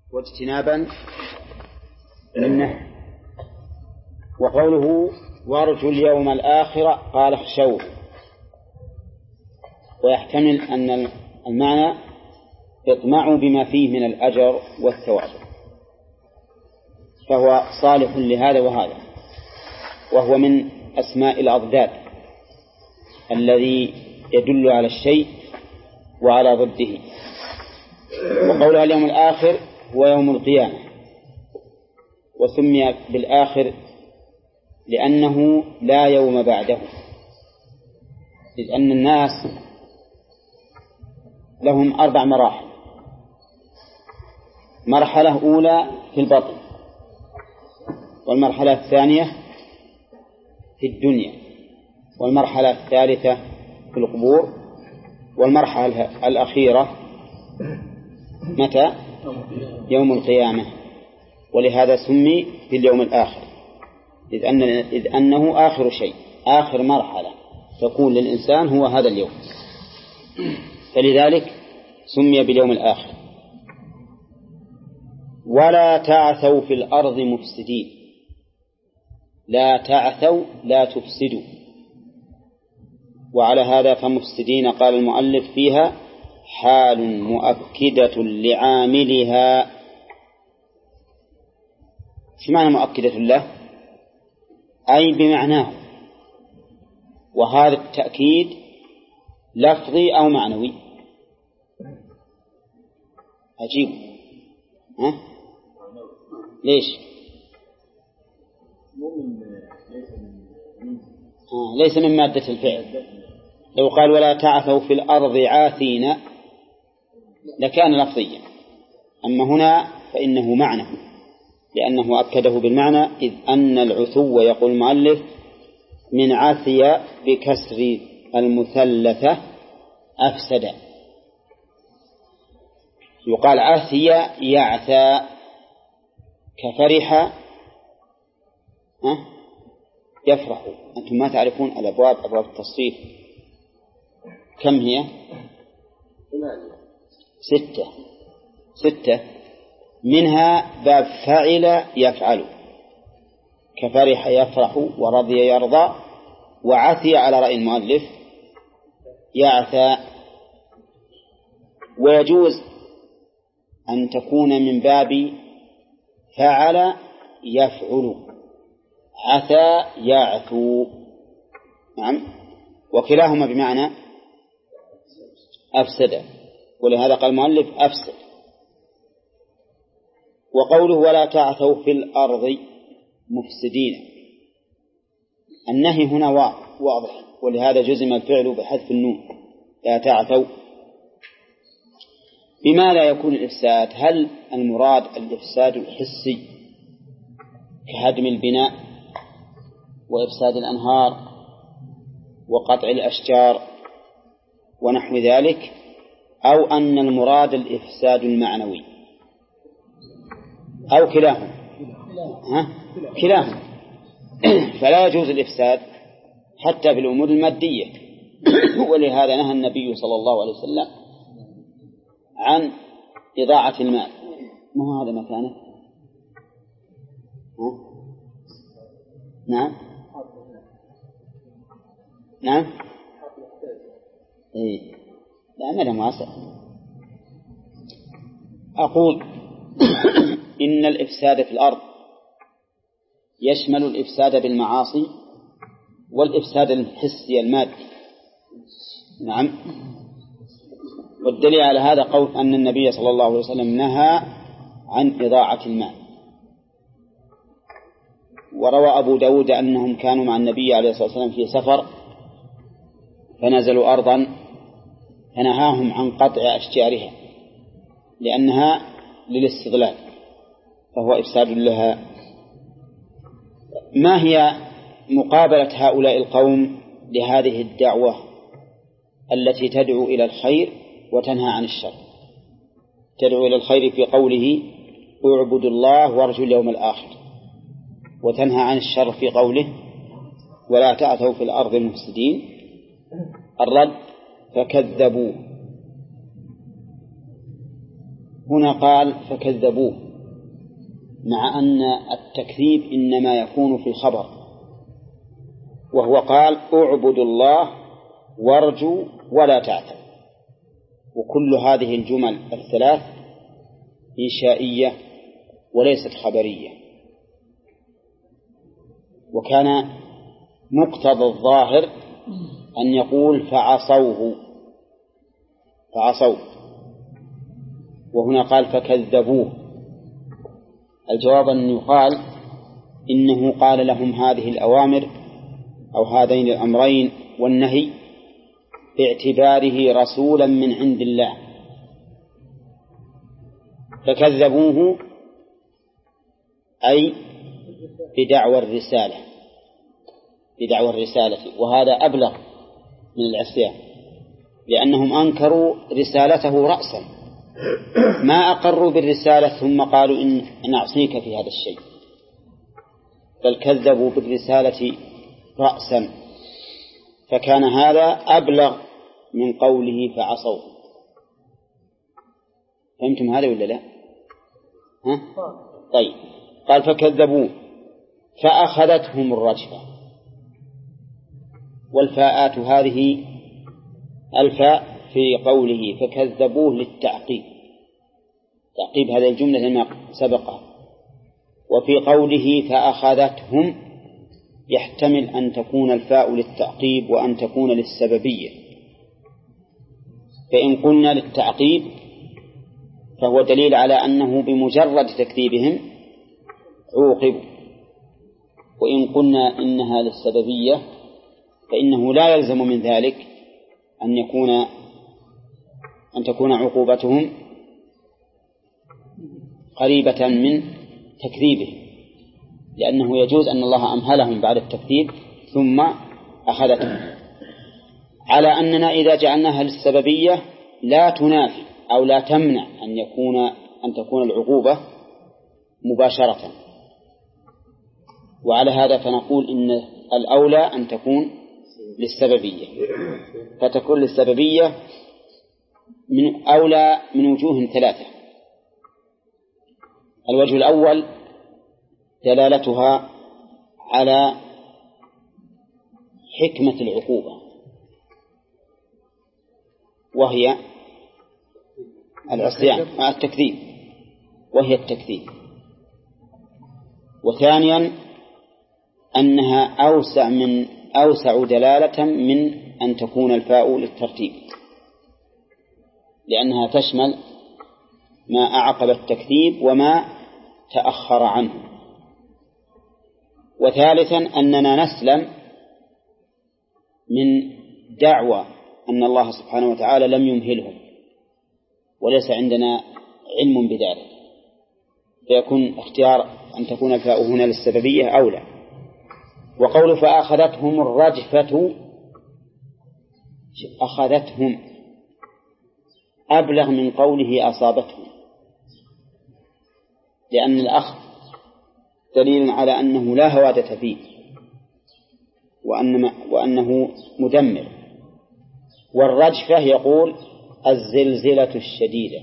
واجتنابا للنهي. وقوله وارجوا اليوم الآخر قال اخشوه، ويحتمل أن المعنى اطمعوا بما فيه من الأجر والثواب، فهو صالح لهذا وهذا، وهو من أسماء الأضداد الذي يدل على الشيء وعلى ضده. وقولها اليوم الآخر هو يوم القيامة، وسمي بالآخر لأنه لا يوم بعده، إذ أن الناس لهم 4 مراحل. مرحلة أولى في البطن، والمرحلة الثانية في الدنيا، والمرحلة الثالثة في القبور، والمرحلة الأخيرة متى؟ يوم القيامة. ولهذا سمي باليوم الآخر، إذ أنه آخر شيء، آخر مرحلة تكون للإنسان هو هذا اليوم، فلذلك سمي باليوم الآخر. ولا تعثوا في الأرض مفسدين، لا تعثوا لا تفسدوا، وعلى هذا فمفسدين قال المؤلف فيها حال مؤكدة لعاملها. ايش معنى مؤكدة له؟ أي بمعناه، وهذا التأكيد لفظي أو معنوي. عجيب، ليش؟ ليس من مادة الفعل. لو قال ولا تعثوا في الأرض عاثين لكان لفظيا، أما هنا فإنه معنى، لأنه أكده بالمعنى، إذ أن العثو يقول المؤلف من عثي بكسر المثلثة أفسد. يقال عثي يعثى كفرح يفرح. أنتم ما تعرفون الأبواب، أبواب التصريف كم هي؟ 6. منها باب فعل يفعل، كفرح يفرح، ورضي يرضى، وعثي على رأي المؤلف يعثى. ويجوز أن تكون من باب فعل يفعل، عثى يعثو، نعم، وكلاهما بمعنى أفسد، ولهذا قال المؤلف أفسد. وقوله ولا تعثوا في الأرض مفسدين، النهي هنا واضح، ولهذا جزم الفعل بحذف النون، لا تعثوا. بما لا يكون الإفساد؟ هل المراد الإفساد الحسي كهدم البناء وإفساد الأنهار وقطع الأشجار ونحو ذلك، أو أن المراد الإفساد المعنوي، أو كلاهما؟ كلاهما. فلا يجوز الإفساد حتى في الأمور المادية، ولهذا نهى النبي صلى الله عليه وسلم عن إضاعة المال. ما هو هذا مكانه؟ نعم نعم لا أمر واسع. أقول إن الإفساد في الأرض يشمل الإفساد بالمعاصي والإفساد الحسي المادي، نعم. والدليل على هذا قول أن النبي صلى الله عليه وسلم نهى عن إضاعة المال. وروى أبو داود أنهم كانوا مع النبي عليه الصلاة والسلام في سفر فنزلوا أرضا فنهاهم عن قطع أشجارها لأنها للاستغلال، فهو إفساد لها. ما هي مقابلة هؤلاء القوم لهذه الدعوة التي تدعو إلى الخير وتنهى عن الشر؟ تدعو إلى الخير في قوله اعبدوا الله وارجوا اليوم الآخر، وتنهى عن الشر في قوله ولا تعثوا في الأرض المفسدين. الرد فكذبوا، هنا قال فكذبوه، مع أن التكذيب إنما يكون في الخبر، وهو قال اعبدوا الله وارجوا ولا تعثوا. وكل هذه الجمل الثلاث إنشائية وليست خبرية. وكان مقتضى الظاهر أن يقول فعصوه، وهنا قال فكذبوه. الجواب أن يقال إنه قال لهم هذه الأوامر أو هذين الأمرين والنهي باعتباره رسولا من عند الله، فكذبوه أي بدعوى الرسالة، وهذا أبلغ من العصيان، لأنهم أنكروا رسالته رأسا، ما أقروا بالرسالة ثم قالوا إن نعصيك في هذا الشيء، بل كذبوا بالرسالة رأسا، فكان هذا أبلغ من قوله فعصوا. فهمتم هذا ولا لا؟ ها؟ طيب، قال فكذبوه فأخذتهم الرجفة. والفاءات هذه الفاء في قوله فكذبوه للتعقيب، تعقيب هذه الجملة لما سبقها. وفي قوله فأخذتهم يحتمل أن تكون الفاء للتعقيب وأن تكون للسببية. فإن قلنا للتعقيب فهو دليل على أنه بمجرد تكذيبهم عوقبوا، وإن قلنا إنها للسببية فإنه لا يلزم من ذلك أن تكون عقوبتهم قريبة من تكذيبهم، لأنه يجوز أن الله أمهلهم بعد التكذيب ثم أخذتهم، على أننا إذا جعلناها للسببية لا تنافي أو لا تمنع أن تكون العقوبة مباشرة. وعلى هذا فنقول إن الأولى أن تكون للسببية، فتكون للسببية من أولى من وجوه ثلاثة. الوجه الأول دلالتها على حكمة العقوبة، وهي العصيان مع التكذيب، وهي التكذيب. وثانيا أنها أوسع دلالة من أن تكون الفاء للترتيب، لأنها تشمل ما أعقب التكذيب وما تأخر عنه. وثالثا أننا نسلم من دعوى أن الله سبحانه وتعالى لم يمهلهم، وليس عندنا علم بذلك، فيكون اختيار أن تكون الفاء هنا للسببية أولى. وقول فأخذتهم الرجفة، أخذتهم أبلغ من قوله أصابتهم، لأن الأخذ دليل على أنه لا هوادة فيه وأنه مدمر. والرجفة يقول الزلزلة الشديدة.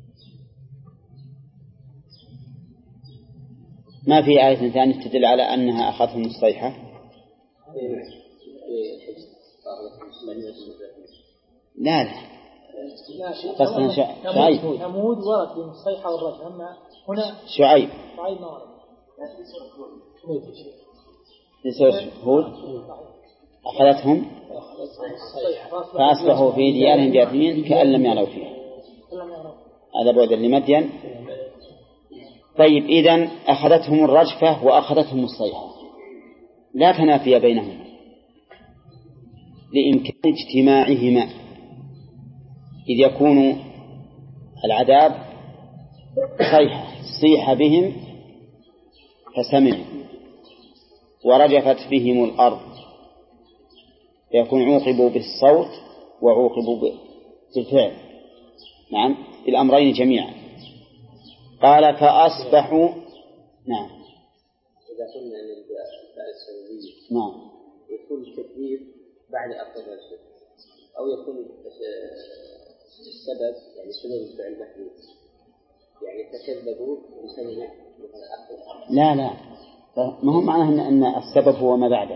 ما في آية ثانية تدل على أنها أخذتهم الصيحة؟ لا قصدنا شعيب. ثمود ورد بين الصيحة والرجفة، أما هنا شعيب ما ورد. هود أخذتهم فأصبحوا في ديارهم جاثمين كأن لم يغنوا فيها. هذا بعد لمدين. طيب، إذن أخذتهم الرجفة وأخذتهم الصيحة، لا تنافي بينهما لإمكان اجتماعهما، إذ يكون العذاب صيح بهم فسمعوا، ورجفت بهم الأرض، يكون عوقبوا بالصوت وعوقبوا بالفعل، نعم، الأمرين جميعا. قال فأصبحوا. نعم. إذا قلنا أن الفاء السببية نعم يكون التكذيب بعد أقرب الشيء، أو يكون السبب يعني سبب الفعل محدود، يعني تكذبوا بسنة. لا ما هو معناه أن السبب هو ما بعده.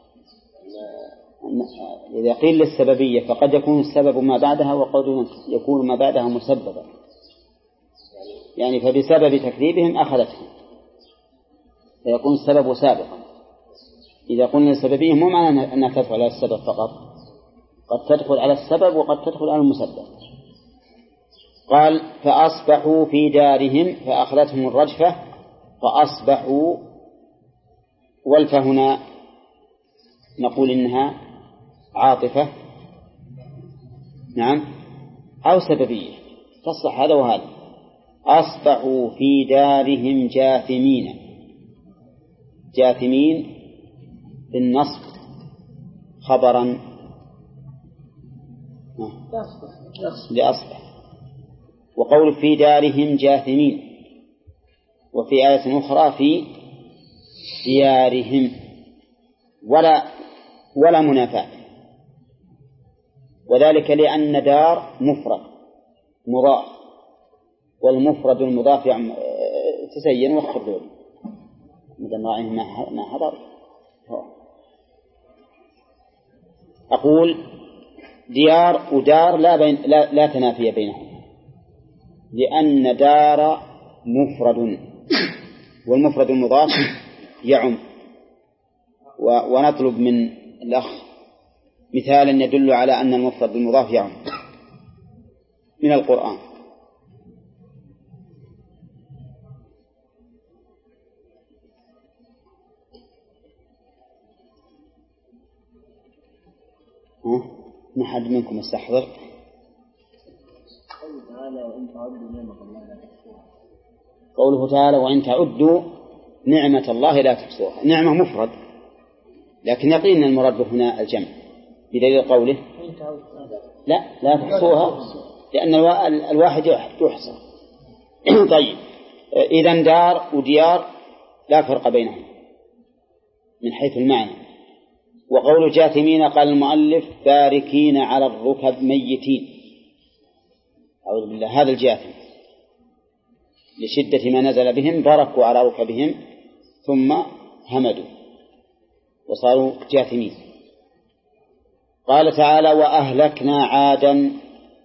إذا قيل للسببية فقد يكون السبب ما بعدها وقد يكون ما بعدها مسببا، يعني فبسبب تكذيبهم أخذتهم فيكون السبب سابقا. إذا قلنا السببية مو معنى أنها تدخل على السبب فقط، قد تدخل على السبب وقد تدخل على المسبب. قال فأصبحوا في دارهم فأخذتهم الرجفة فأصبحوا، والف هنا نقول إنها عاطفة نعم أو سببية تصلح هذا وهذا. أصبحوا في دارهم جاثمين، جاثمين بالنصب خبرا لأصبح، وقول في دارهم جاثمين، وفي آية أخرى في ديارهم ولا منافاة، وذلك لأن دار مفرد مضاف، والمفرد المضاف تزين واخر مثل ما حضر. أقول ديار ودار لا تنافي بينهم، لأن دار مفرد والمفرد المضاف يعم. ونطلب من الأخ مثالا يدل على أن المفرد المضاف يعم من القرآن. ما حد منكم يستحضر؟ قوله تعالى وإن تعدوا نعمة الله لا تحصوها. نعمة مفرد، لكن يقين المراد هنا الجمع بدليل قوله لا تحصوها، لأن الواحد يحصى. طيب إذن دار وديار لا فرق بينهم من حيث المعنى. وقول جاثمين قال المؤلف باركين على الركب ميتين، أعوذ بالله، هذا الجاثم لشدة ما نزل بهم بركوا على ركبهم ثم همدوا وصاروا جاثمين. قال تعالى وأهلكنا عادا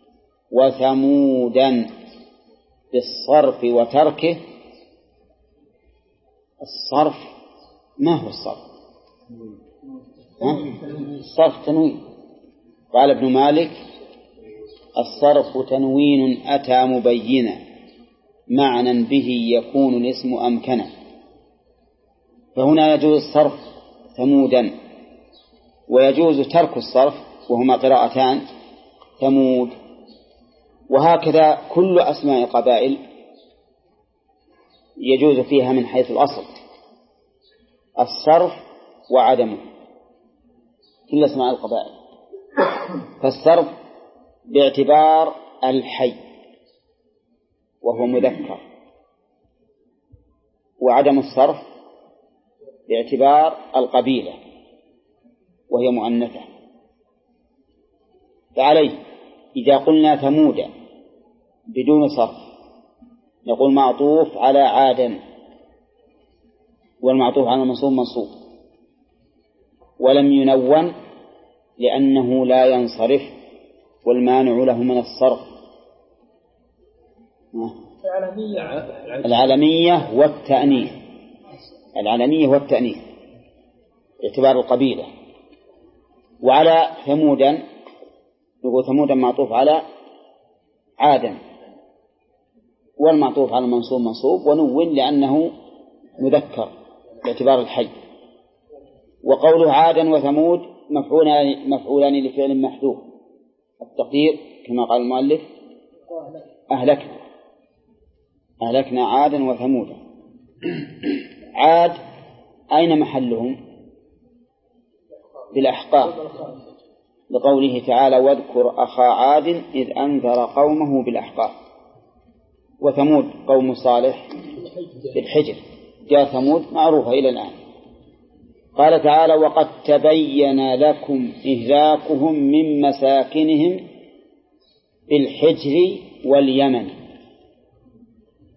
وثمودا بالصرف وتركه. الصرف ما هو الصرف؟ الصرف تنوين. قال ابن مالك الصرف تنوين أتى مبينا معنى به يكون الاسم أمكنا. فهنا يجوز الصرف ثمودا، ويجوز ترك الصرف وهما قراءتان ثمود. وهكذا كل أسماء القبائل يجوز فيها من حيث الأصل الصرف وعدمه، كل أسماء القبائل. فالصرف باعتبار الحي وهو مذكر، وعدم الصرف باعتبار القبيلة وهي مؤنثة. فعليه إذا قلنا ثمود بدون صرف نقول معطوف على عادا، والمعطوف على المنصوب منصوب، ولم ينون لأنه لا ينصرف والمانع له من الصرف العلمية والتأنيث، العلمية والتأنيث باعتبار القبيلة. وعلى ثمودا نقول ثمودا معطوف على عادا، والمعطوف على المنصوب منصوب ونون لأنه مذكر باعتبار الحي. وقوله عادا وثمود مفعولان لفعل محذوف، التقدير كما قال المؤلف أهلكنا عادا وثمودا. عاد أين محلهم؟ بالأحقاف، لقوله تعالى واذكر أخا عاد إذ أنذر قومه بالأحقاف. وثمود قوم صالح بالحجر، جاء ثمود معروفة إلى الآن. قال تعالى وقد تبين لكم إهلاكهم من مساكنهم بالحجر واليمن.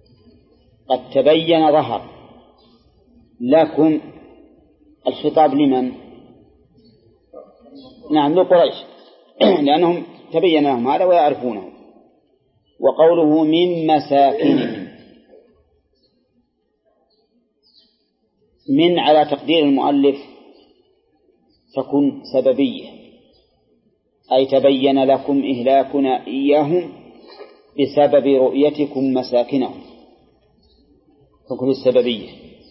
قد تبين ظهر لكم. الخطاب لمن؟ نعم لقريش لأنهم تبين لهم هذا ويعرفونه. وقوله من مساكنهم، من على تقدير المؤلف تكون سببية، أي تبين لكم إهلاكنا إياهم بسبب رؤيتكم مساكنهم، تكون السببية.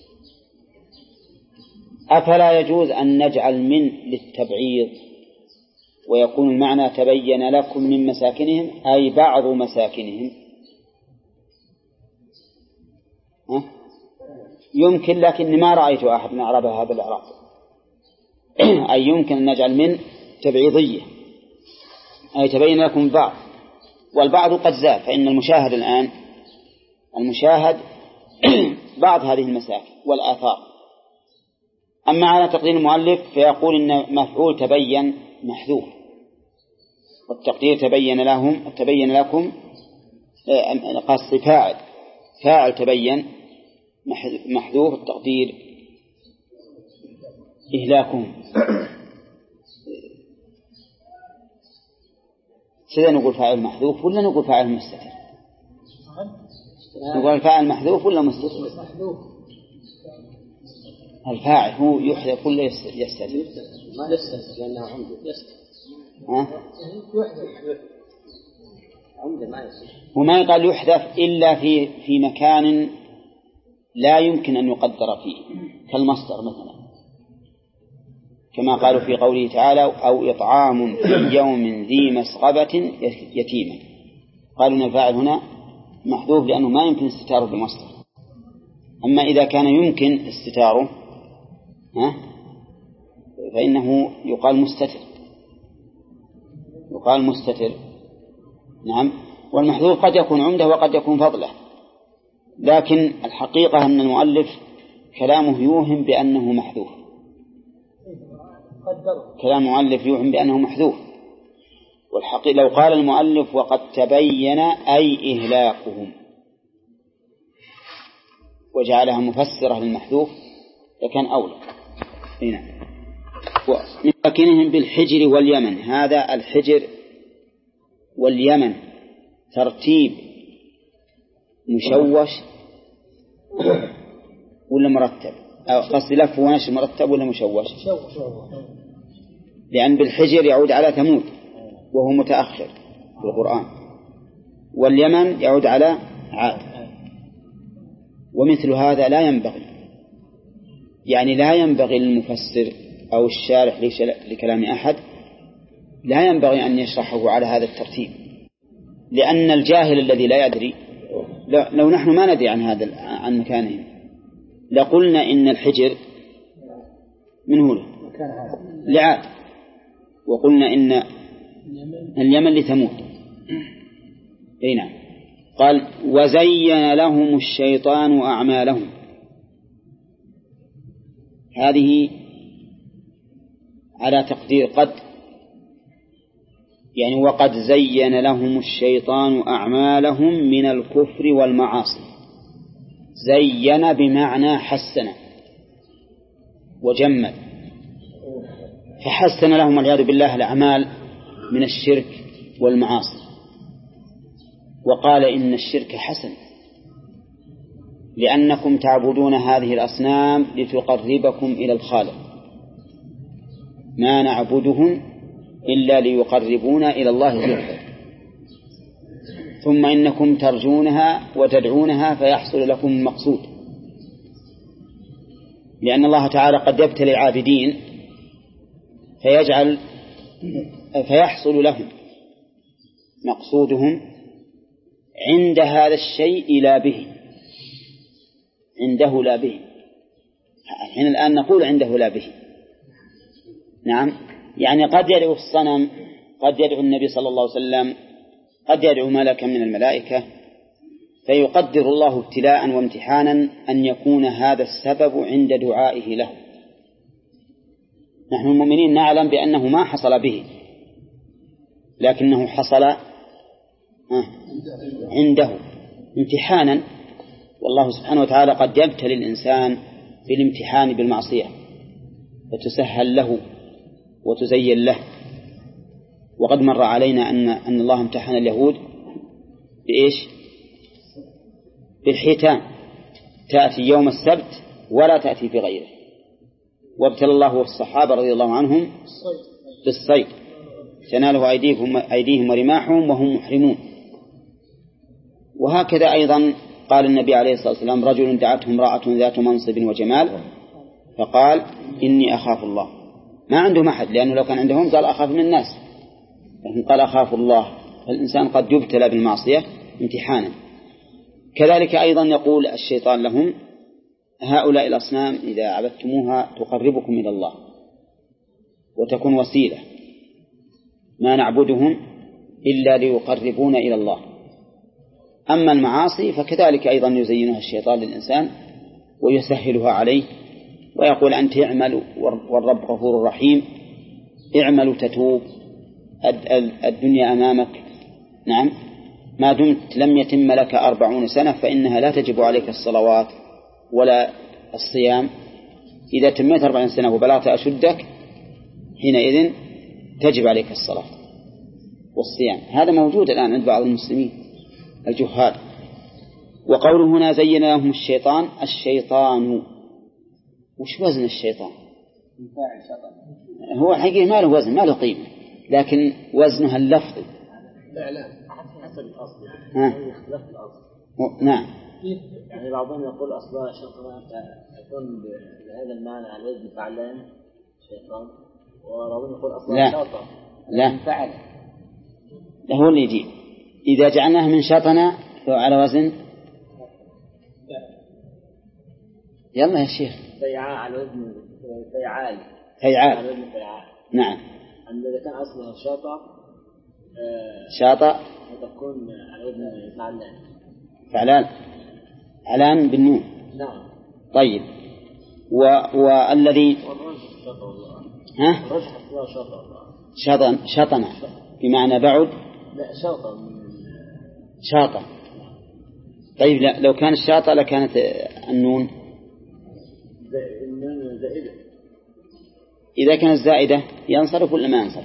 أفلا يجوز أن نجعل من للتبعيض ويكون المعنى تبين لكم من مساكنهم أي بعض مساكنهم؟ يمكن، لكن ما رأيت أحد أعرب هذا الإعراب. أي يمكن أن نجعل من تبعيضية أي تبين لكم بعض، والبعض قد زال، فإن المشاهد الآن بعض هذه المساكن والآثار. أما على تقدير المؤلف فيقول إن مفعول تبين محذوف، والتقدير تبين لكم قصد فاعل تبين محذوف، التقدير إهلاكهم. كذا نقول فاعل محذوف ولا نقول فاعل مستتر؟ نقول فاعل محذوف ولا مستتر؟ الفاعل هو يحذف ولا يستتر؟ ما يستتر لأنه عمده يستتر. عمده ما يستتر. وما يقال يحذف إلا في مكان لا يمكن أن يقدر فيه، كالمصدر مثلا، كما قالوا في قوله تعالى أو إطعام في يوم ذي مسغبة يتيما. قالوا أن الفاعل هنا محذوف لأنه ما يمكن استتاره بمصدر. أما إذا كان يمكن استتاره فإنه يقال مستتر. نعم. والمحذوف قد يكون عمده وقد يكون فضله، لكن الحقيقة أن المؤلف كلامه يوهم بأنه محذوف. كلام المؤلف يوهم بأنه محذوف، والحقيقة لو قال المؤلف وقد تبين أي إهلاكهم وجعلها مفسرة للمحذوف لكان أولى. هنا ومن مساكنهم بالحجر واليمن. هذا الحجر واليمن ترتيب مشوش ولا مرتب؟ قصدي لف ونشر مرتب ولا مشوش؟ لأن بالحجر يعود على ثمود وهو متأخر في القرآن، واليمن يعود على عاد. ومثل هذا لا ينبغي، يعني لا ينبغي للمفسر أو الشارح لكلام أحد لا ينبغي أن يشرحه على هذا الترتيب، لأن الجاهل الذي لا يدري، لو نحن ما ندري عن مكانهم لقلنا إن الحجر من هنا لعاد، وقلنا إن اليمن لثمود. أي نعم. قال وزين لهم الشيطان أعمالهم. هذه على تقدير قد، يعني وقد زين لهم الشيطان أعمالهم من الكفر والمعاصي. زين بمعنى حسن وجمل، فحسن لهم والعياذ بالله الأعمال من الشرك والمعاصي، وقال إن الشرك حسن لأنكم تعبدون هذه الأصنام لتقربكم إلى الخالق، ما نعبدهم إلا ليقربونا إلى الله زلفى، ثم إنكم ترجونها وتدعونها فيحصل لكم المقصود، لأن الله تعالى قد يبتلي العابدين فيحصل لهم مقصودهم عند هذا الشيء لا به، عنده لا به. حين الآن نقول عنده لا به. نعم، يعني قد يدعو الصنم، قد يدعو النبي صلى الله عليه وسلم، قد يدعو ملكا من الملائكة، فيقدر الله ابتلاء وامتحانا أن يكون هذا السبب عند دعائه له. نحن المؤمنين نعلم بأنه ما حصل به، لكنه حصل عنده امتحانا والله سبحانه وتعالى قد يبتلي الإنسان بالامتحان بالمعصية فتسهل له وتزين له. وقد مر علينا أن الله امتحن اليهود بإيش؟ بالحيتان، تأتي يوم السبت ولا تأتي في غيره. وابتلى الله الصحابة رضي الله عنهم بالصيد تناله أيديهم ورماحهم وهم محرمون. وهكذا أيضا قال النبي عليه الصلاة والسلام: رجل دعته امرأة ذات منصب وجمال فقال: إني أخاف الله. ما عندهم أحد، لأنه لو كان عندهم قال أخاف من الناس، لكن قال أخاف الله. فالإنسان قد يبتلى بالمعصية امتحانا. كذلك أيضا يقول الشيطان لهم: هؤلاء الأصنام إذا عبدتموها تقربكم إلى الله وتكون وسيلة، ما نعبدهم إلا ليقربونا إلى الله. أما المعاصي فكذلك أيضا يزينها الشيطان للإنسان ويسهلها عليه، ويقول: أنت اعمل والرب غفور رحيم، اعمل تتوب، الدنيا أمامك، نعم، ما دمت لم يتم لك 40 سنة فإنها لا تجب عليك الصلوات ولا الصيام. إذا تميت 40 سنة وبلغت أشدك حينئذ تجب عليك الصلاة والصيام. هذا موجود الآن عند بعض المسلمين الجهال. وقوله هنا: زين لهم الشيطان، وش وزن الشيطان؟ هو الحقيقة ما له وزن، ما له قيمة، لكن وزنها اللفظي. حسب الأصل يختلف الأصل. نعم. يعني بعضهم يقول أصلها شيطان يكون بهذا المعنى على وزن فعلان شيطان، وبعضهم يقول أصلها شاطر لا فعل. ده هو اللي يجيب. إذا جعلناها من شطنا على وزن يلا يا شيخ فيعال على وزن فيعال على وزن فيعال. نعم. أما إذا كان أصلها شاطئ تكون على وزن فعلان علان بالنون. نعم. طيب. والذي شطن بمعنى بعد. لا شاطئ. طيب لا، لو كان الشاطئ لكانت النون زائدة. إذا كانت زائدة ينصرف ولا ما ينصرف؟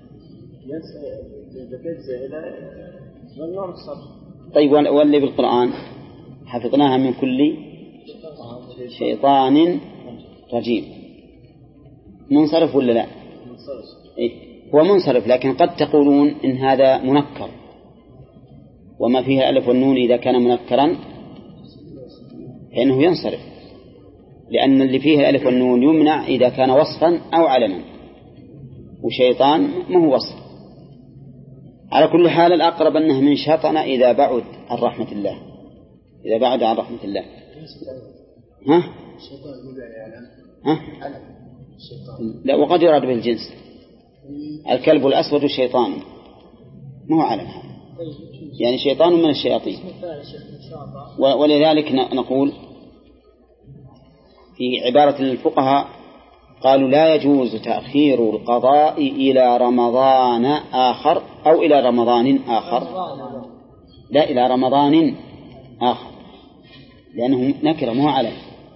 إذا كانت زائدة ممنوع الصرف. طيب واللي بالقرآن حفظناها من كل شيطان رجيم منصرف ولا لا؟ منصرف. إيه؟ هو منصرف، لكن قد تقولون إن هذا منكر، وما فيه الألف والنون إذا كان منكرا فإنه ينصرف، لأن اللي فيه الألف والنون يمنع إذا كان وصفا أو علما، وشيطان ما هو وصف. على كل حال الأقرب أنه من شطن إذا بعد عن رحمة الله، إذا بعد عن رحمة الله. ها؟ لا، وقد يراد به الجنس. الكلب الأسود شيطان، ما هو علم هذا، يعني شيطان من الشياطين. ولذلك نقول في عبارة الفقهاء قالوا: لا يجوز تأخير القضاء إلى رمضان آخر أو إلى رمضان آخر، لا، إلى رمضان آخر، لأنه نكرة مو علم.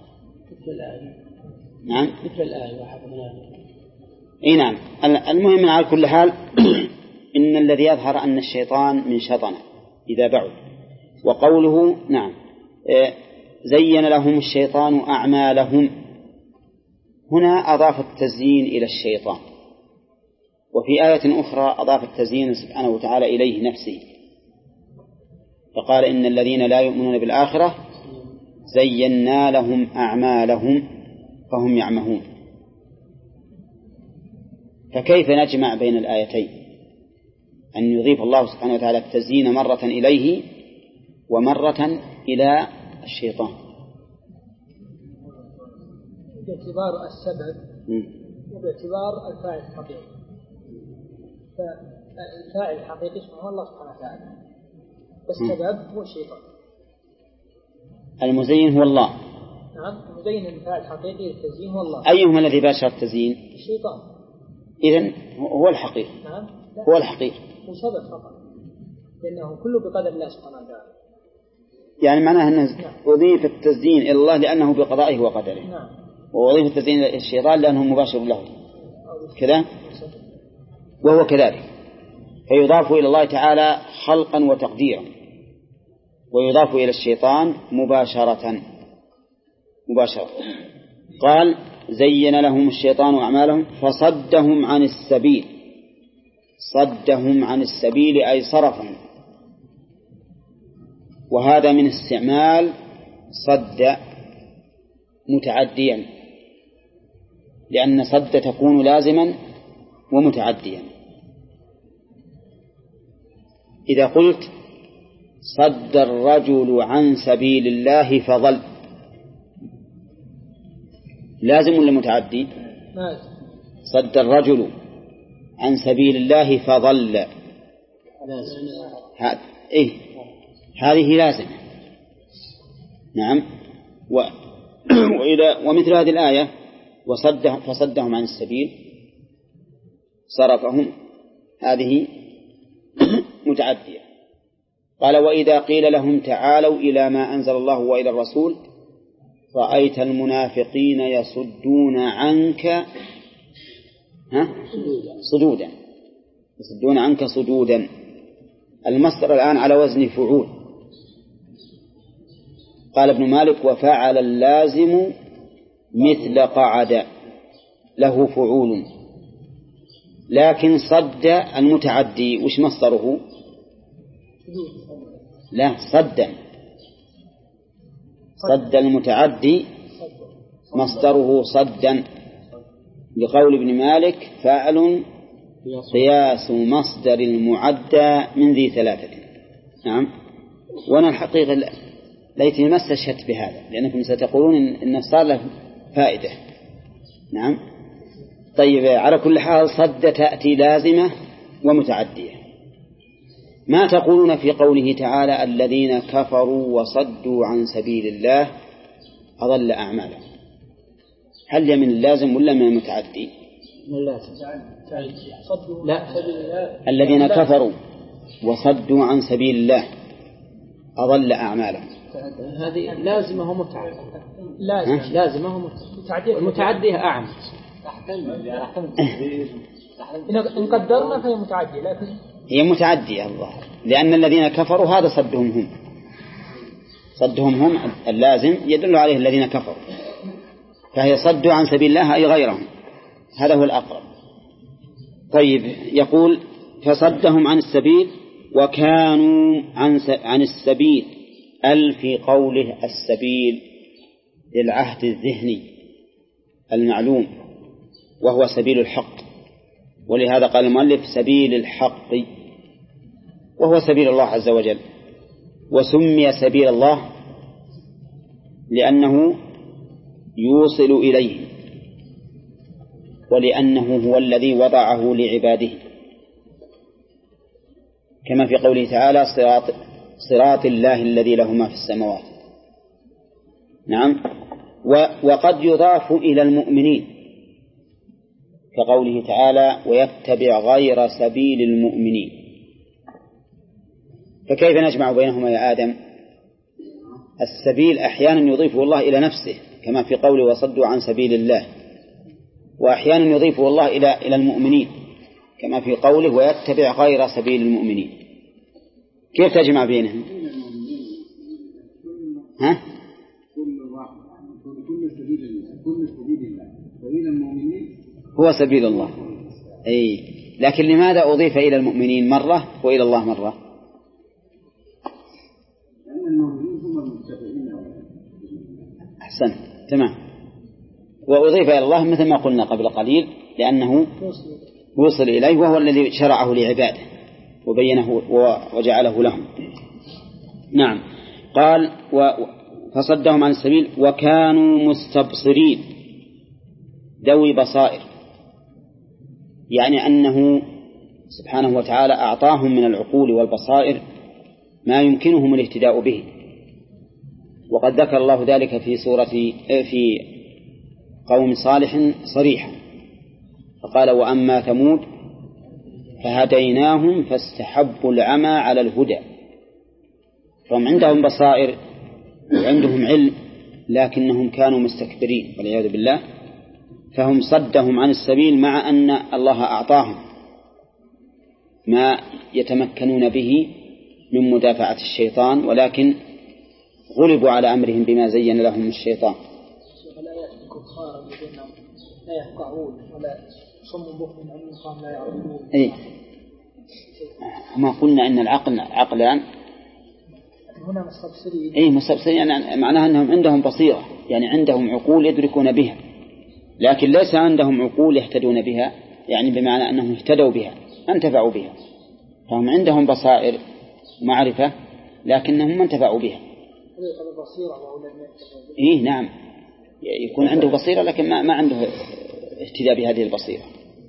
نعم. مثل الآية وحفظناها. إيه نعم. المهم على كل حال إن الذي يظهر أن الشيطان من شطن إذا بعد. وقوله نعم زين لهم الشيطان أعمالهم، هنا أضاف التزيين إلى الشيطان، وفي آية أخرى أضاف التزيين سبحانه وتعالى إليه نفسه، فقال: إن الذين لا يؤمنون بالآخرة زينا لهم أعمالهم فهم يعمهون. فكيف نجمع بين الآيتين؟ أن يضيف الله سبحانه وتعالى التزيين مرة إليه ومرة إلى الشيطان باعتبار السبب وباعتبار الفاعل الحقيقي. فالفاعل الحقيقي اسمه الله سبحانه وتعالى، والسبب هو الشيطان. المزين هو الله. نعم، المزين الفاعل الحقيقي التزيين هو الله. أيهما الذي باشر التزيين؟ الشيطان. إذن هو الحقيقي. نعم. هو الحقيقي. هو سبب فقط، لأنه كله بقدر الله سبحانه وتعالى. يعني معناه أن أضيف التزيين إلى الله لأنه بقضائه وقدره، وأضيف التزيين إلى الشيطان لأنه مباشر له كذا، وهو كذلك، فيضاف إلى الله تعالى خلقا وتقديرا، ويضاف إلى الشيطان مباشرة. قال زين لهم الشيطان أعمالهم فصدهم عن السبيل. صدهم عن السبيل أي صرفهم، وهذا من استعمال صد متعديا، لأن صد تكون لازما ومتعديا. إذا قلت صد الرجل عن سبيل الله فضل، لازم ولا متعدي؟ صد الرجل عن سبيل الله فضل، هذه لازمة. نعم. ومثل هذه الآية فصدهم عن السبيل صرفهم، هذه متعدية. قال وإذا قيل لهم تعالوا إلى ما أنزل الله وإلى الرسول رأيت المنافقين يصدون عنك صدودا. يصدون عنك صدودا، المصدر الآن على وزن فعول. قال ابن مالك وفعل اللازم مثل قعد له فعول، لكن صد المتعدي وش مصدره؟ لا، صد المتعدي مصدره صدا، لقول ابن مالك فاعل قياس مصدر المعدى من ذي ثلاثة. نعم. وانا الحقيقة ليتني ما استشهدت بهذا، لأنكم ستقولون إن صار له فائدة. نعم. طيب، على كل حال صد تأتي لازمة ومتعدية. ما تقولون في قوله تعالى الذين كفروا وصدوا عن سبيل الله أضل أعمالهم؟ هل من اللازم ولا من المتعدي؟ من اللازم. لا، الذين كفروا وصدوا عن سبيل الله أضل أعمالهم، هذه لازمة ومتعدية. لازمة ومتعدية. المتعدية أعم. إن قدرنا فهي متعدية، لكن هي متعدية الظاهر، لأن الذين كفروا هذا صدهم هم اللازم يدل عليه الذين كفروا، فهي صدوا عن سبيل الله أي غيرهم، هذا هو الأقرب. طيب، يقول فصدهم عن السبيل وكانوا عن السبيل في قوله السبيل للعهد الذهني المعلوم، وهو سبيل الحق، ولهذا قال المؤلف سبيل الحق، وهو سبيل الله عز وجل. وسمي سبيل الله لأنه يوصل إليه، ولأنه هو الذي وضعه لعباده، كما في قوله تعالى صراط الله الذي له ما في السماوات. نعم. وقد يضاف إلى المؤمنين كقوله تعالى ويتبع غير سبيل المؤمنين. فكيف نجمع بينهما يا آدم؟ السبيل أحيانا يضيفه الله إلى نفسه كما في قوله وصدوا عن سبيل الله، وأحيانا يضيفه الله إلى المؤمنين كما في قوله ويتبع غير سبيل المؤمنين. كيف تجمع بينهم؟ كل سبيل الله سبيل المؤمنين هو سبيل الله. لكن لماذا أضيف إلى المؤمنين مرة وإلى الله مرة؟ لأن المؤمنين هم المتبعين. أحسن، تمام. وأضيف إلى الله مثل ما قلنا قبل قليل لأنه وصل إليه، وهو الذي شرعه لعباده وبينه وجعله لهم. نعم. قال فصدهم عن السبيل وكانوا مستبصرين ذوي بصائر، يعني أنه سبحانه وتعالى أعطاهم من العقول والبصائر ما يمكنهم الاهتداء به. وقد ذكر الله ذلك في قوم صالح صريحا، فقال وأما ثمود فهديناهم فاستحبوا العمى على الهدى، فهم عندهم بصائر وعندهم علم لكنهم كانوا مستكبرين والعياذ بالله، فهم صدهم عن السبيل مع أن الله أعطاهم ما يتمكنون به من مدافعة الشيطان، ولكن غلبوا على أمرهم بما زين لهم الشيطان. الآيات الكفار الذين لا يفقهون ولا صم بكم عن مقام لا يعرفون. إيه ما قلنا إن العقل عقلان هنا مستبصرين. إيه مستبصرين يعني معناها أنهم عندهم بصيرة، يعني عندهم عقول يدركون بها، لكن ليس عندهم عقول يهتدون بها، يعني بمعنى أنهم اهتدوا بها انتفعوا بها، فهم عندهم بصائر معرفة لكنهم ما انتفعوا بها. إيه نعم يكون عنده بصيرة لكن ما عنده اهتداء بهذه البصيرة.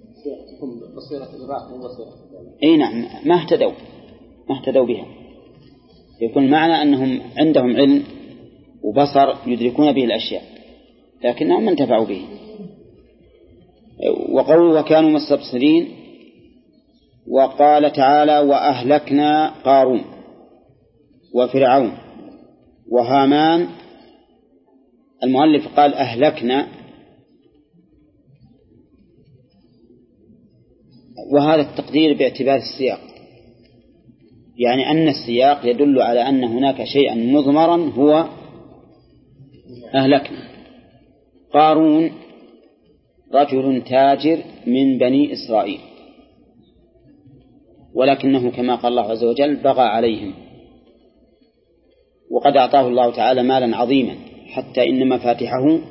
إيه نعم ما اهتدوا بها، يكون معنى أنهم عندهم علم وبصر يدركون به الأشياء لكنهم ما انتفعوا به. وقولوا وكانوا مستبصرين. وقال تعالى وأهلكنا قارون وفرعون وهامان. المؤلف قال أهلكنا، وهذا التقدير باعتبار السياق، يعني أن السياق يدل على أن هناك شيئا مضمرا هو أهلكنا. قارون رجل تاجر من بني إسرائيل، ولكنه كما قال الله عز وجل بغى عليهم، وقد أعطاه الله تعالى مالا عظيما حتى إن مفاتحه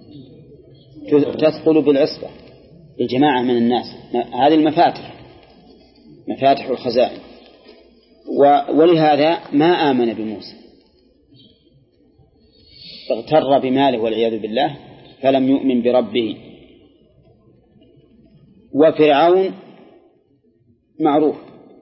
تثقل بالعصبة لجماعة من الناس. هذه المفاتح مفاتح الخزائن، ولهذا ما آمن بموسى، اغتر بماله والعياذ بالله فلم يؤمن بربه. وفرعون معروف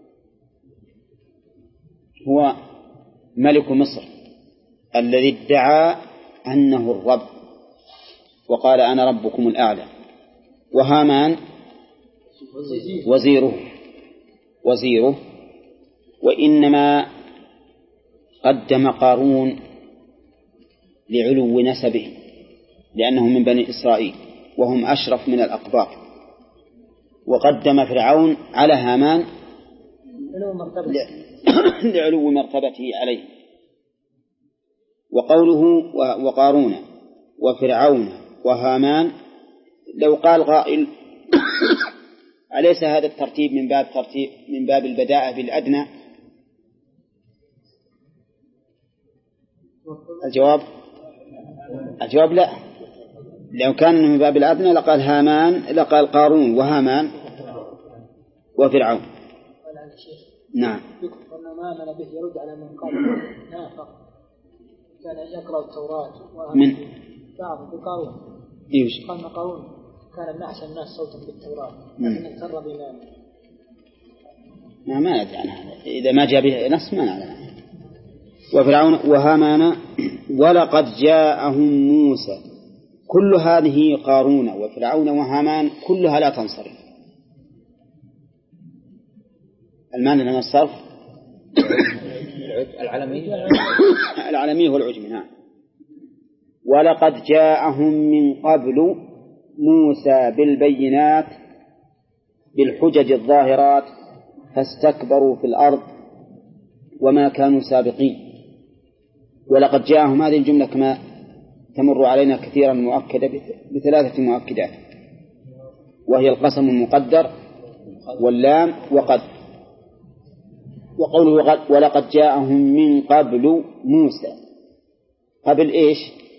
هو ملك مصر الذي ادعى أنه الرب وقال أنا ربكم الأعلى. وهامان وزيره. وإنما قدم قارون لعلو نسبه لأنه من بني إسرائيل وهم أشرف من الأقباط، وقدم فرعون على هامان لعلو مرتبته عليه. وقوله وقارون وفرعون وهامان، لو قال قائل أليس هذا الترتيب من باب البداءة بالأدنى؟ الجواب لا. لو كان من باب الأدنى لقال قارون وهامان وفرعون. نعم. أن ما آمن به يرد على من قال نافق كان يقرأ التوراة من بعض بقارون. قال قارون كان من أحسن الناس صوتا بالتوراة لكن اغتر بإمامه. ما ندري عن هذا، إذا ما جاء به نص ما نعلم. وفرعون وهامان ولقد جاءهم موسى. كل هذه قارون وفرعون وهامان كلها لا تنصرف. المعنى من الصرف العلمي هو العجمي. نعم. ولقد جاءهم من قبل موسى بالبينات بالحجج الظاهرات فاستكبروا في الأرض وما كانوا سابقين. ولقد جاءهم هذه الجملة كما تمر علينا كثيرا مؤكدة بثلاثة مؤكدات، وهي القسم المقدر واللام وقد. وقوله ولقد جاءهم من قبل موسى، قبل إيش؟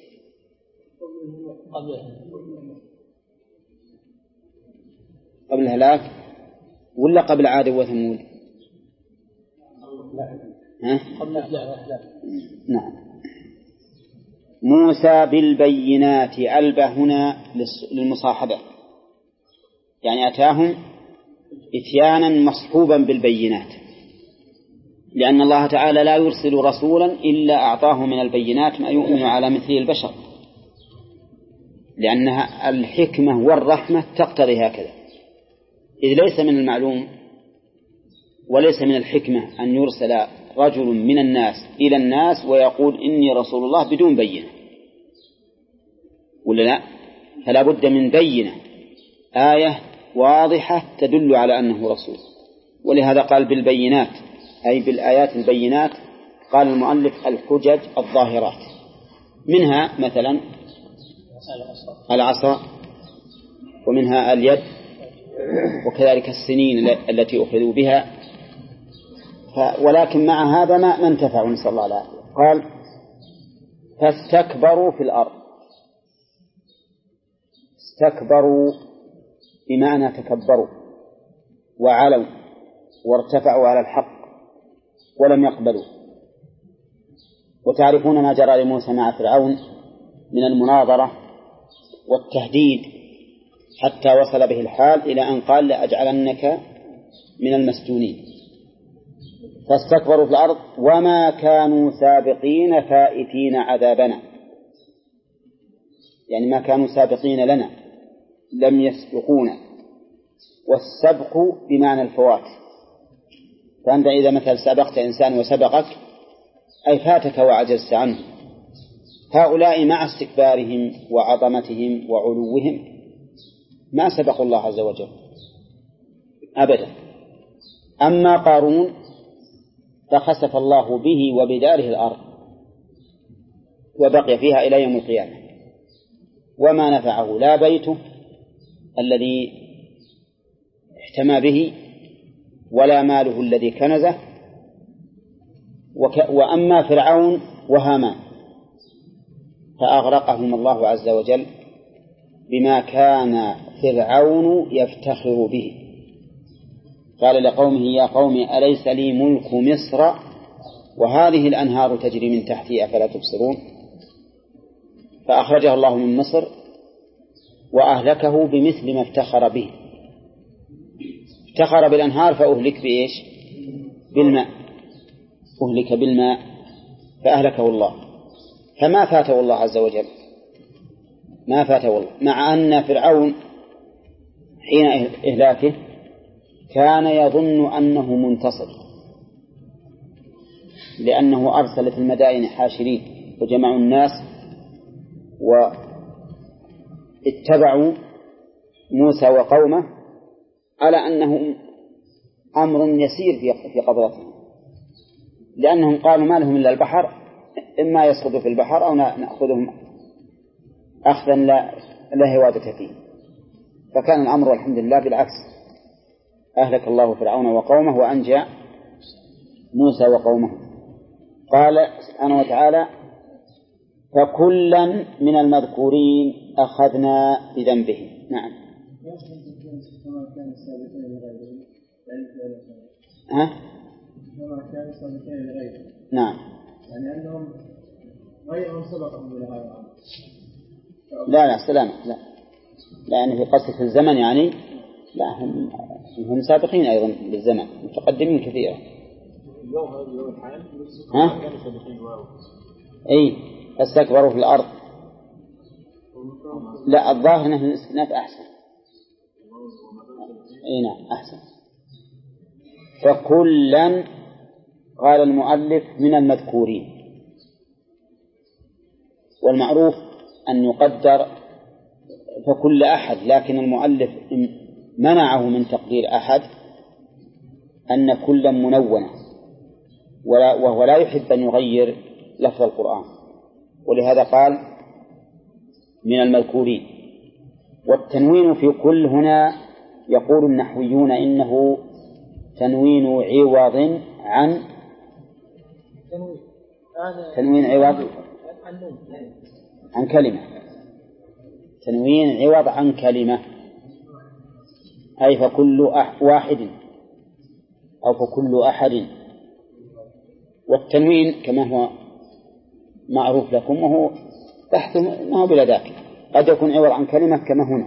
قبل الهلاك ولا قبل عاد وثمود؟ نعم. موسى بالبينات ألبى هنا للمصاحبة، يعني أتاهم إتيانا مصحوبا بالبينات، لأن الله تعالى لا يرسل رسولا إلا أعطاه من البينات ما يؤمن على مثل البشر، لأنها الحكمة والرحمة تقتضي هكذا. إذ ليس من المعلوم وليس من الحكمة أن يرسل رجل من الناس إلى الناس ويقول إني رسول الله بدون بينة ولا لا؟ فلا بد من بينة، آية واضحة تدل على أنه رسول. ولهذا قال بالبينات، أي بالآيات البينات. قال المؤلف الحجج الظاهرات، منها مثلا العصا، ومنها اليد، وكذلك السنين التي أخذوا بها. ولكن مع هذا ما انتفعوا، نسأل الله العافية. قال فاستكبروا في الأرض. استكبروا بمعنى تكبروا وعلوا وارتفعوا على الحق ولم يقبلوا. وتعرفون ما جرى لموسى مع فرعون من المناظرة والتهديد، حتى وصل به الحال إلى أن قال لأجعلنك من المسجونين. فاستكبروا في الأرض وما كانوا سابقين فائتين عذابنا، يعني ما كانوا سابقين لنا، لم يسبقونا. والسبق بمعنى الفوات، فأنت إذا مثل سبقت إنسان وسبقك أي فاتك وعجزت عنه. هؤلاء مع استكبارهم وعظمتهم وعلوهم ما سبقوا الله عز وجل أبدا. أما قارون فخسف الله به وبداره الأرض وبقي فيها إلى يوم القيامة، وما نفعه لا بيته الذي احتمى به ولا ماله الذي كنزه. وأما فرعون وهامان فأغرقهم الله عز وجل بما كان فرعون يفتخر به. قال لقومه يا قوم أليس لي ملك مصر وهذه الأنهار تجري من تحتي أفلا تبصرون. فأخرجه الله من مصر وأهلكه بمثل ما افتخر به. افتخر بالأنهار فأهلك بإيش؟ بالماء، أهلك بالماء فأهلكه الله. فما فاته الله عز وجل، ما فاته الله، مع أن فرعون حين إهلاكه كان يظن أنه منتصر، لأنه أرسل في المدائن حاشرين وجمعوا الناس واتبعوا موسى وقومه على أنه أمر يسير في قبضتهم، لأنهم قالوا ما لهم إلا البحر، إما يسقطوا في البحر أو نأخذهم أخذا لا هوادة فيه. فكان الأمر والحمد لله بالعكس، أهلك الله فرعون وقومه وأنجى موسى وقومه. قال سبحانه وتعالى فكلا من المذكورين أخذنا بذنبه. نعم. نعم. يعني أنهم غيرهم سبقهم إلى هذا. لا سلام، لا يعني في قصة الزمن، يعني لا هم سابقين أيضا بالزمن، متقدمين كثيرا. أي استكبروا في الأرض. لا الظاهر أنه الاستئناف أحسن. أي نعم أحسن. فكلا قال المؤلف من المذكورين، والمعروف أن يقدر فكل أحد، لكن المؤلف منعه من تقدير أحد، أن كلا منونة، وهو لا يحب أن يغير لفظ القرآن، ولهذا قال من المذكورين. والتنوين في كل هنا يقول النحويون إنه تنوين عوض عن تنوين عوض عن كلمة، تنوين عوض عن كلمة، أي فكل واحد أو فكل أحد. والتنوين كما هو معروف لكم وهو بحث ما هو بلا ذاك، قد يكون عوض عن كلمة كما هنا،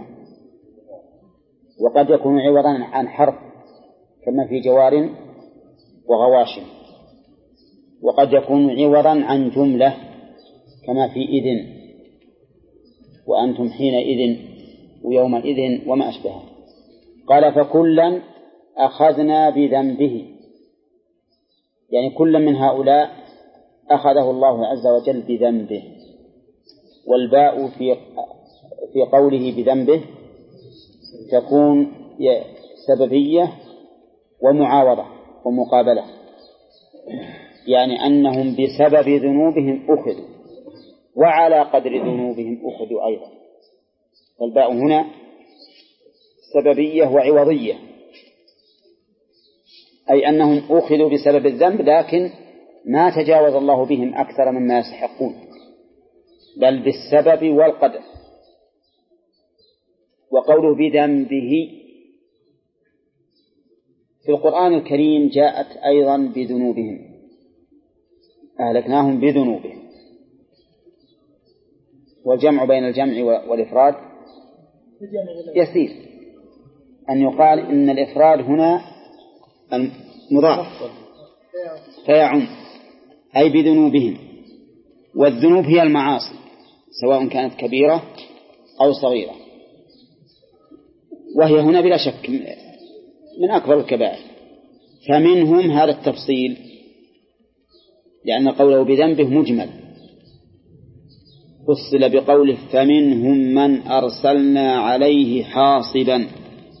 وقد يكون عوضا عن حرف كما في جوار وغواشم، وقد يكون عوضا عن جملة كما في إذن وأنتم حينئذ ويومئذ وما أشبهه. قال فكلا أخذنا بذنبه، يعني كل من هؤلاء أخذه الله عز وجل بذنبه. والباء في قوله بذنبه تكون سببية ومعاوضة ومقابلة، يعني أنهم بسبب ذنوبهم أخذوا وعلى قدر ذنوبهم أخذوا أيضا. فالباء هنا سببية وعوضية، أي أنهم أخذوا بسبب الذنب لكن ما تجاوز الله بهم أكثر مما يستحقون، بل بالسبب والقدر. وقوله بذنبه في القرآن الكريم جاءت أيضا بذنوبهم، أهلكناهم بذنوبهم. والجمع بين الجمع والإفراد يسير أن يقال إن الإفراد هنا مضاف فيعم، أي بذنوبهم. والذنوب هي المعاصي سواء كانت كبيرة أو صغيرة، وهي هنا بلا شك من أكبر الكبائر. فمنهم هذا التفصيل لأن قوله بذنبه مجمل، فصل بقوله فمنهم من أرسلنا عليه حاصبا.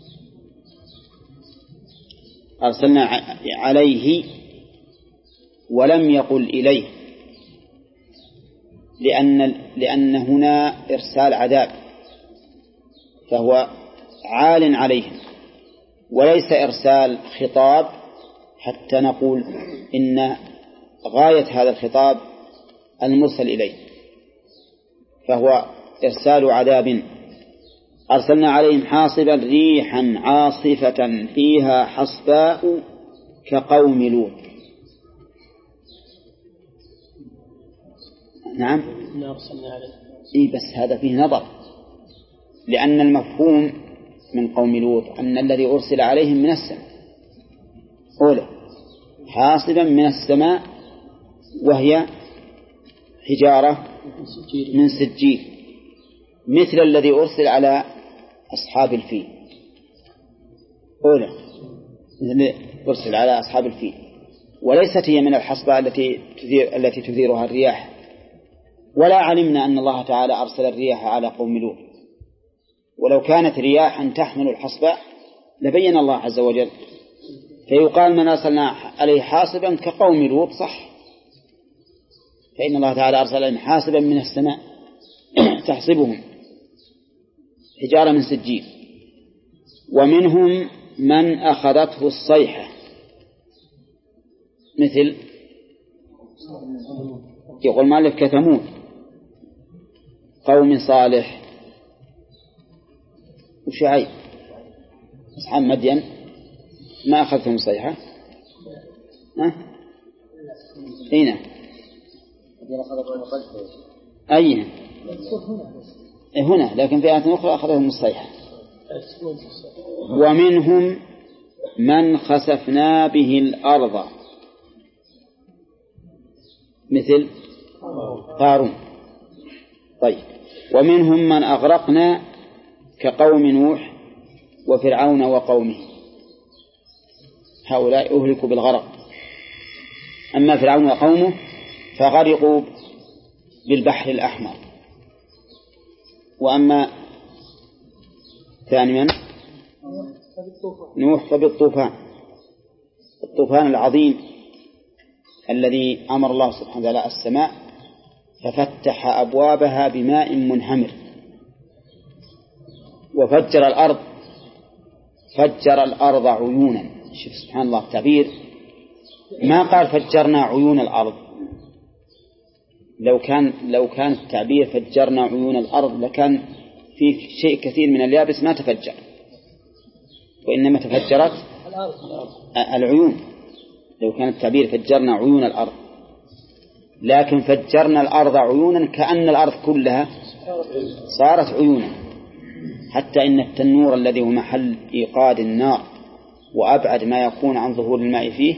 أرسلنا عليه ولم يقل إليه، لأن هنا إرسال عذاب فهو عال عليهم، وليس إرسال خطاب حتى نقول إن غاية هذا الخطاب المرسل إليه، فهو إرسال عذاب. أرسلنا عليهم حاصبا ريحا عاصفة فيها حصباء كقوم لوط. نعم إيه، بس هذا فيه نظر، لأن المفهوم من قوم لوط أن الذي أرسل عليهم من السماء أولى حاصبا من السماء، وهي حجارة من سجيل مثل الذي أرسل على أصحاب الفيل، أولى مثل أرسل على أصحاب الفيل، وليست هي من الحصبة التي تثيرها الرياح. ولا علمنا أن الله تعالى أرسل الرياح على قوم لوط، ولو كانت رياحا تحمل الحصبة لبين الله عز وجل. فيقال من أرسلنا عليه حاصبا كقوم لوط صح، فإن الله تعالى أرسل عليهم حاصبا من السماء تحصبهم حجارة من سجيل. ومنهم من أخذته الصيحة مثل يقول مالك كثمود قوم صالح وشعيب أصحاب مدين ما أخذتهم الصيحة هنا أين هنا، لكن في آية أخرى أخذهم الصيحة. ومنهم من خسفنا به الأرض مثل قارون. طيب ومنهم من أغرقنا كقوم نوح وفرعون وقومه، هؤلاء أهلكوا بالغرق. أما فرعون وقومه فغرقوا بالبحر الأحمر. وأما ثانيا نوح فبالطوفان، الطوفان العظيم الذي أمر الله سبحانه وتعالى السماء ففتح أبوابها بماء منهمر وفجر الأرض، فجر الأرض عيونا. شوف سبحان الله التعبير، ما قال فجرنا عيون الأرض، لو كان التعبير فجرنا عيون الأرض لكان في شيء كثير من اليابس ما تفجر، وإنما تفجرت العيون. لو كان التعبير فجرنا عيون الأرض، لكن فجرنا الأرض عيونا كأن الأرض كلها صارت عيونا، حتى إن التنور الذي هو محل إيقاد النار وأبعد ما يكون عن ظهور الماء فيه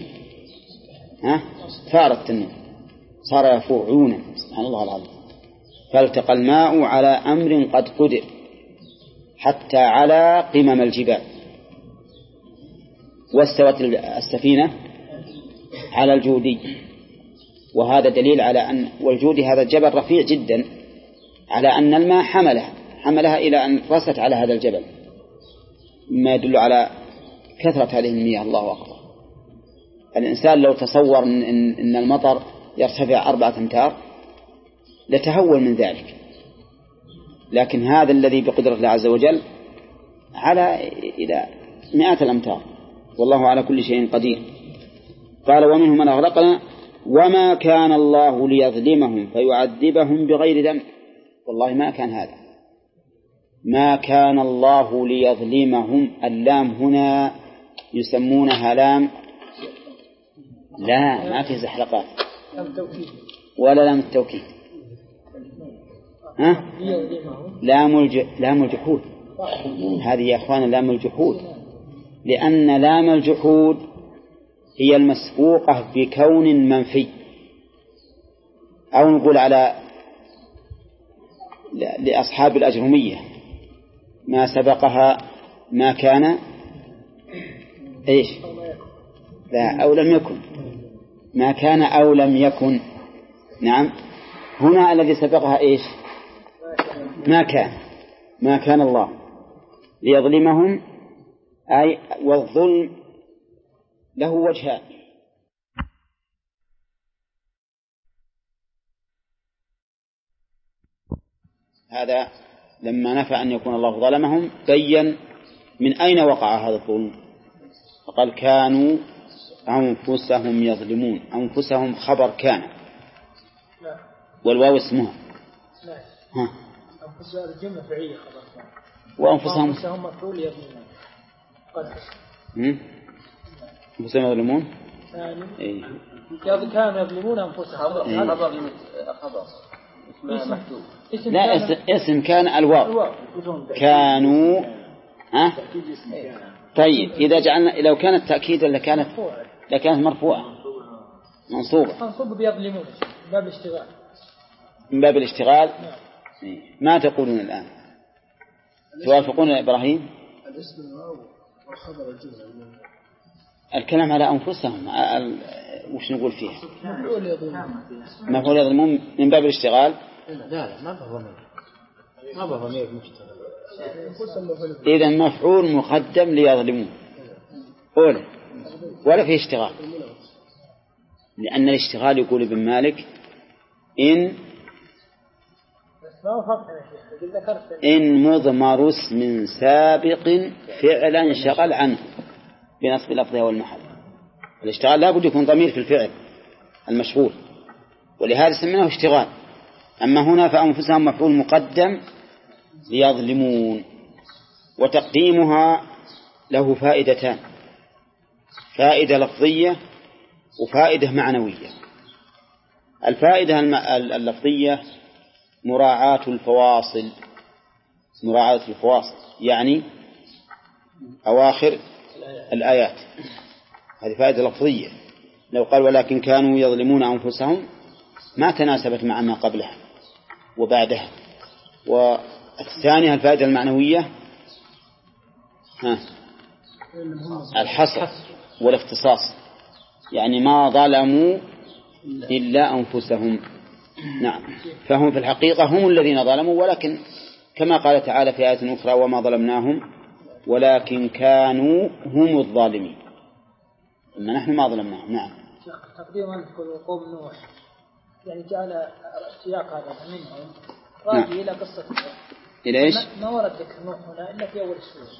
ثار التنور صار يفور عيونا. سبحان الله العظيم. فالتقى الماء على أمر قد قدر حتى على قمم الجبال، واستوت السفينة على الجودي، وهذا دليل على أن والجودي هذا الجبل رفيع جدا، على أن الماء حملها إلى أن رست على هذا الجبل، مما يدل على كثرة هذه المياه. الله أكبر. الإنسان لو تصور إن المطر يرتفع 4 أمتار لتهول من ذلك، لكن هذا الذي بقدرة الله عز وجل على إلى 100 الأمتار، والله على كل شيء قدير. قال ومنهم من أغرقنا وما كان الله ليظلمهم فيعذبهم بغير ذنب. والله ما كان هذا، ما كان الله ليظلمهم. اللام هنا يسمونها لام لا ما في زحلقات ولا لام التوكيد، لام الجحود. هذه يا أخوان لام الجحود، لأن لام الجحود هي المسبوقة بكون منفي، أو نقول على لأصحاب الأجرمية ما سبقها ما كان إيش لا أو لم يكن، ما كان أو لم يكن. نعم، هنا الذي سبقها إيش ما كان الله ليظلمهم، أي والظلم له وجهان. هذا لما نفى أن يكون الله ظلمهم بين من أين وقع هذا الظلم، فقال كانوا أنفسهم يظلمون. أنفسهم خبر كان والواو اسمها أنفسهم الجملة فعلية خبر كان، وأنفسهم مفعول يظلمون. أنفسهم يظلمون كانوا يظلمون أنفسهم. خبر لا اسم كان الواو كانوا طيب إذا جعلنا لو كانت تأكيدا لكانت مرفوعة منصوبة منصوبة بيظلمون باب الاشتغال، من باب الاشتغال. ما تقولون الآن؟ توافقون يا إبراهيم؟ الاسم الواو وخبر الجملة. الكلام على أنفسهم وش نقول فيه؟ مفعول يظلمون من باب الاشتغال. لا ما بضمير مشتغل. إذا مفعول مقدم ليظلمون أولا، ولا فيه اشتغال، لأن الاشتغال يقول ابن مالك إن مضمر اسم سابق فعلا شغل عنه بنصب لفظه والمحل. الاشتغال لا بد يكون ضمير في الفعل المشغول، ولهذا سميناه اشتغال. أما هنا فأنفسهم مفعول مقدم ليظلمون. وتقديمها له فائدتان، فائدة لفظية وفائدة معنوية. الفائدة اللفظية مراعاة الفواصل، يعني أواخر الآيات، هذه فائدة لفظية. لو قال ولكن كانوا يظلمون أنفسهم ما تناسبت مع ما قبلها وبعدها. والثانية الفائدة المعنوية الحصر والاختصاص، يعني ما ظلموا إلا أنفسهم. نعم، فهم في الحقيقة هم الذين ظلموا، ولكن كما قال تعالى في آية أخرى وما ظلمناهم ولكن كانوا هم الظالمين، أما نحن ما ظلمناهم. نعم. تقديم أنت قوم نوح يعني جعل سياق هذا منهم راجع إلى قصة إلى إيش؟ ما ورد ذكر نوح هنا إلا في أول السورة.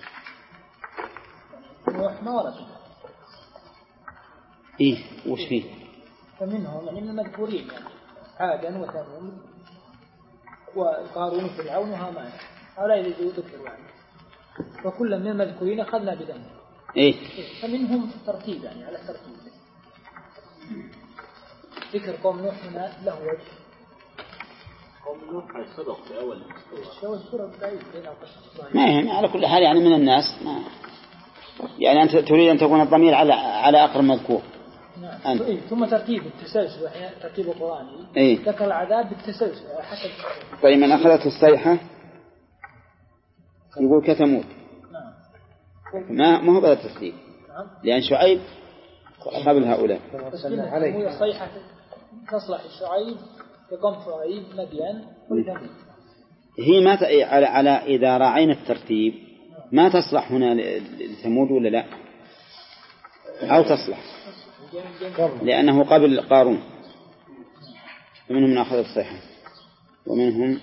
نوح ما ورد. إيه وش فيه؟ فمنهم يعني من المذكورين يعني عادا وثمود وقارون وفرعون وهامان، هؤلاء الذين ذكروا يعني، وكل من المذكورين أخذنا بذنب. إيه. فمنهم ترتيب يعني على ترتيب. ذكر قوم نوح هنا له وجه. قوم نوح سبق في أول السورة بعيد ما يهم. على كل حال يعني من الناس ما يعني أنت تريد أن تكون الضمير على آخر مذكور. نعم. ثم ترتيب التسلسل أحيانا ترتيب القرآني. ذكر العذاب بالتسلسل حسب. طيب من أخذت الصيحة يقول كثمود. نعم. ما هو بهذا الترتيب. نعم. لأن شعيب قبل هؤلاء. بس هي صيحة تصلح شعيب كقوم شعيب مدين ولثمود. هي ما على إذا راعينا الترتيب ما تصلح هنا لثمود ولا لا؟ أو تصلح لأنه قبل قارون، ومنهم من أخذ الصيحة ومنهم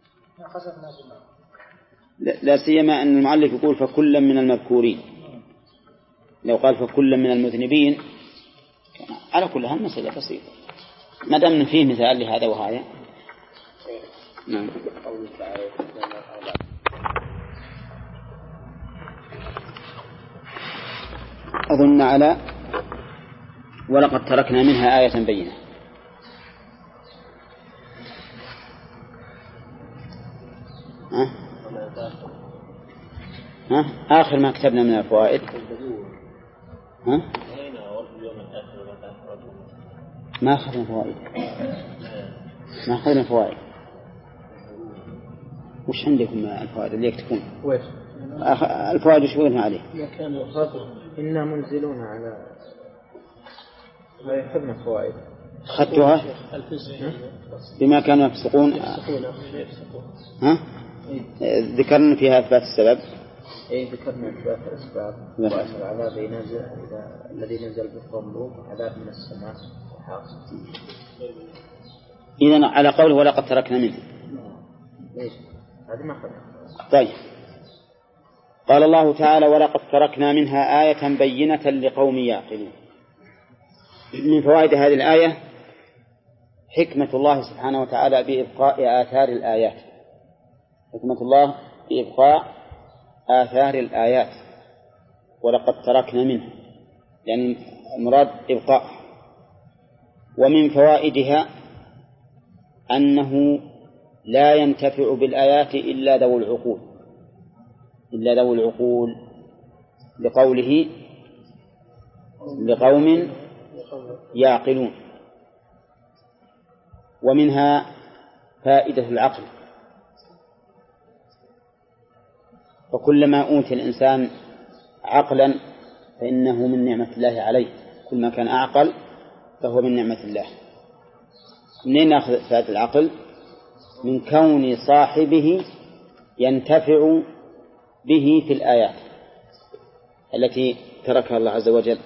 لا سيما أن المؤلف يقول فكلا من المذكورين، لو قال فكلا من المذنبين على كل هم مسألة بسيطة ما دام فيه مثال لهذا وهذا. نعم. أظن على ولقد تركنا منها آية بينة. آخر ما كتبنا من الفوائد ما أخذنا فوائد. وش عندكم الفوائد اللي يكتبون الفوائد وش يقولون عليه؟ إنا منزلون على خدمة فوائد أخذتها بما كانوا يفسقون. ذكرنا فيها إثبات السبب. ذكرنا إثبات الأسباب وأسر العذاب ينزل الذي نزل بقوم لوط عذاب من السماء وحاصل. إذن على قوله ولقد تركنا منه. هذه ما خلنا. طيب قال الله تعالى ولقد تركنا منها آية بينة لقوم يعقلون. من فوائد هذه الآية حكمة الله سبحانه وتعالى بإبقاء آثار الآيات. حكمة الله بإبقاء آثار الآيات ولقد تركنا منها يعني المراد إبقاء. ومن فوائدها أنه لا ينتفع بالآيات إلا ذو العقول لقوله لقوم يعقلون. ومنها فائدة العقل، فكلما أوتي الإنسان عقلا فإنه من نعمة الله عليه، كل ما كان أعقل فهو من نعمة الله. منين نأخذ فائدة العقل؟ من كون صاحبه ينتفع به في الآيات التي تركها الله عز وجل.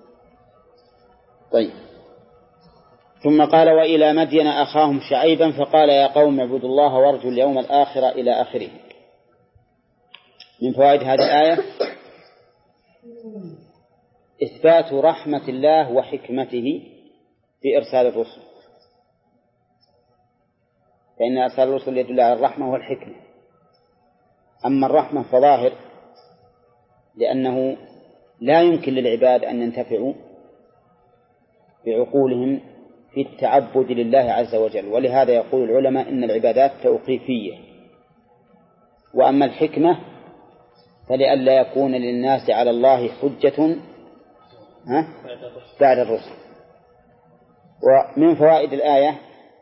طيب ثم قال وإلى مدين أخاهم شعيبا فقال يا قوم اعبدوا الله وارجوا اليوم الآخر إلى آخره. من فوائد هذه الآية إثبات رحمة الله وحكمته في إرسال الرسل، فإن إرسال الرسل يدل على الرحمة والحكمة. أما الرحمة فظاهر لأنه لا يمكن للعباد أن ينتفعوا بعقولهم في التعبد لله عز وجل، ولهذا يقول العلماء إن العبادات توقيفية. وأما الحكمة فلئلا يكون للناس على الله حجة بعد الرسل. ومن فوائد الآية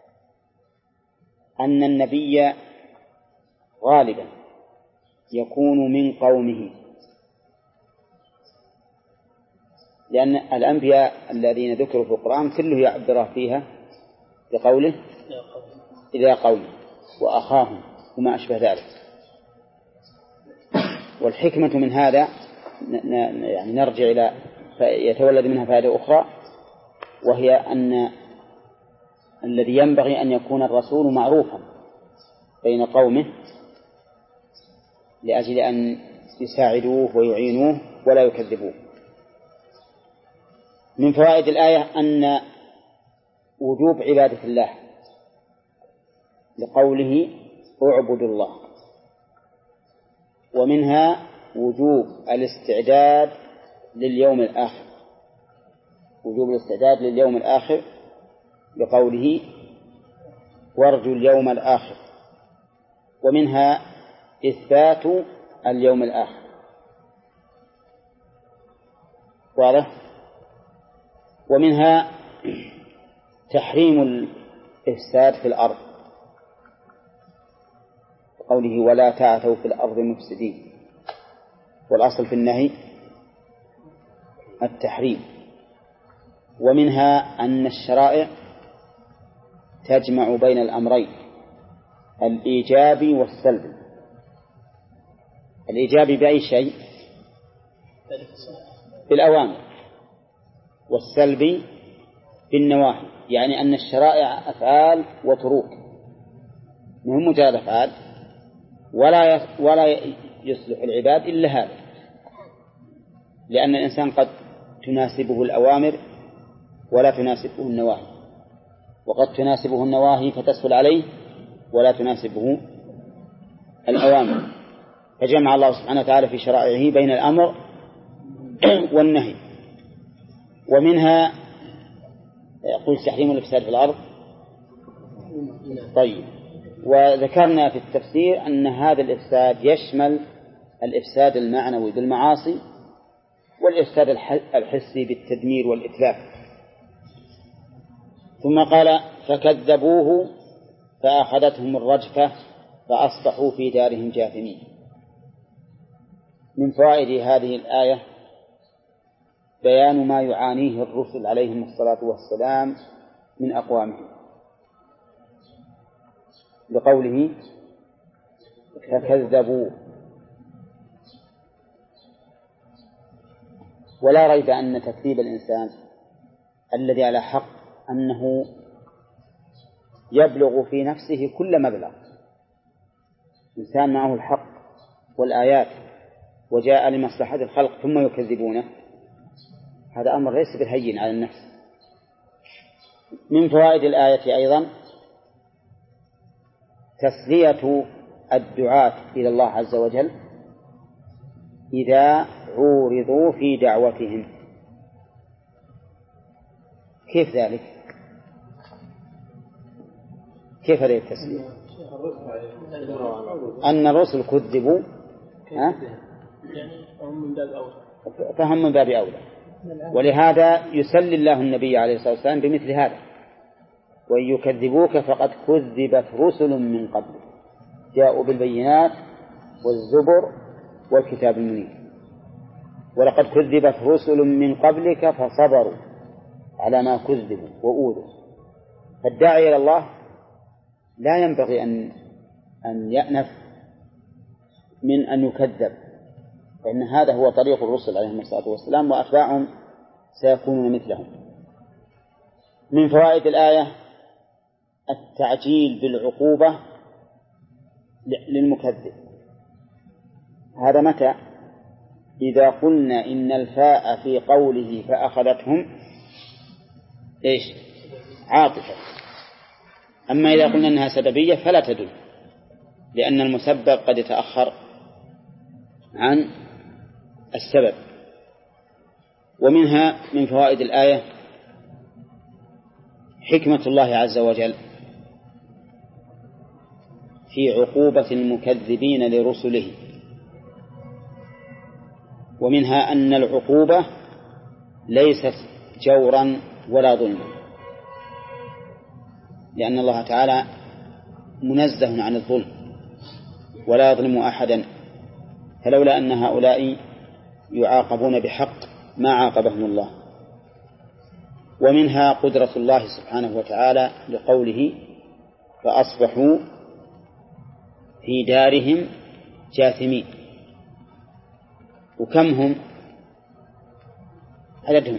أن النبي غالبا يكون من قومه، لأن الأنبياء الذين ذكروا في القرآن كله يعبر فيها بقوله إذا قوم وأخاهم وما أشبه ذلك. والحكمة من هذا يعني نرجع إلى يتولد منها فائدة أخرى، وهي أن الذي ينبغي أن يكون الرسول معروفا بين قومه لأجل أن يساعدوه ويعينوه ولا يكذبوه. من فوائد الآية أن وجوب عبادة الله لقوله اعبدوا الله. ومنها وجوب الاستعداد لليوم الآخر، وجوب الاستعداد لليوم الآخر بقوله وارجوا اليوم الآخر. ومنها إثبات اليوم الآخر. واضح؟ ومنها تحريم الإفساد في الأرض قوله ولا تعثوا في الأرض مفسدين، والأصل في النهي التحريم. ومنها أن الشرائع تجمع بين الأمرين الإيجابي والسلبي. الإيجابي بأي شيء؟ بالأوامر، والسلبي بالنواهي، يعني أن الشرائع أفعال وتروك، مهم مجرد أفعال، ولا يصلح العباد إلا هذا، لأن الإنسان قد تناسبه الأوامر ولا تناسبه النواهي، وقد تناسبه النواهي فتسهل عليه ولا تناسبه الأوامر، فجمع الله سبحانه وتعالى في شرائعه بين الأمر والنهي. ومنها يقول تحريم الإفساد في الأرض. طيب، وذكرنا في التفسير أن هذا الإفساد يشمل الإفساد المعنوي بالمعاصي والإفساد الحسي بالتدمير والإتلاف. ثم قال فكذبوه فأخذتهم الرجفة فأصبحوا في دارهم جاثمين. من فوائد هذه الآية بيان ما يعانيه الرسل عليهم الصلاة والسلام من أقوامهم، بقوله فكذبوه. ولا ريب أن تكذيب الإنسان الذي على حق أنه يبلغ في نفسه كل مبلغ. إنسان معه الحق والآيات وجاء لمصلحة الخلق ثم يكذبونه، هذا أمر ليس بالهين على النفس. من فوائد الآية أيضا تسلية الدعاة إلى الله عز وجل إذا عورضوا في دعوتهم. كيف ذلك؟ كيف هذه التسلية؟ أن الرسل كذبوا فهم من باب أولى، ولهذا يسلي الله النبي عليه الصلاة والسلام بمثل هذا: وإن يكذبوك فقد كذبت رسل من قبل جاءوا بالبينات والزبر والكتاب المنير، ولقد كذبت رسل من قبلك فصبروا على ما كذبوا وأوذوا. فالداعي إلى الله لا ينبغي أن يأنف من أن يكذب، فإن هذا هو طريق الرسل عليهم الصلاة والسلام، وأتباعهم سيكونون مثلهم. من فوائد الآية التعجيل بالعقوبة للمكذب. هذا متى؟ إذا قلنا إن الفاء في قوله فأخذتهم إيش؟ عاطفة. أما إذا قلنا أنها سببية فلا تدل، لأن المسبب قد يتأخر عن السبب. ومنها من فوائد الآية حكمة الله عز وجل في عقوبة المكذبين لرسله. ومنها أن العقوبة ليست جورا ولا ظلما، لأن الله تعالى منزه عن الظلم ولا يظلم أحدا، فلولا أن هؤلاء يعاقبون بحق ما عاقبهم الله. ومنها قدرة الله سبحانه وتعالى لقوله فأصبحوا في دارهم جاثمين. وكم هم عددهم؟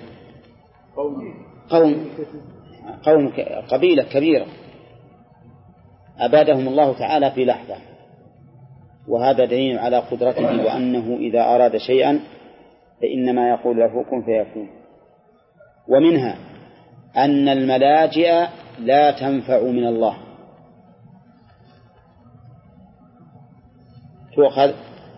قوم قبيلة كبيرة أبادهم الله تعالى في لحظة، وهذا دليل على قدرته وأنه إذا أراد شيئا فإنما يقول له كن فيكون. ومنها أن الملاجئ لا تنفع من الله، تؤخذ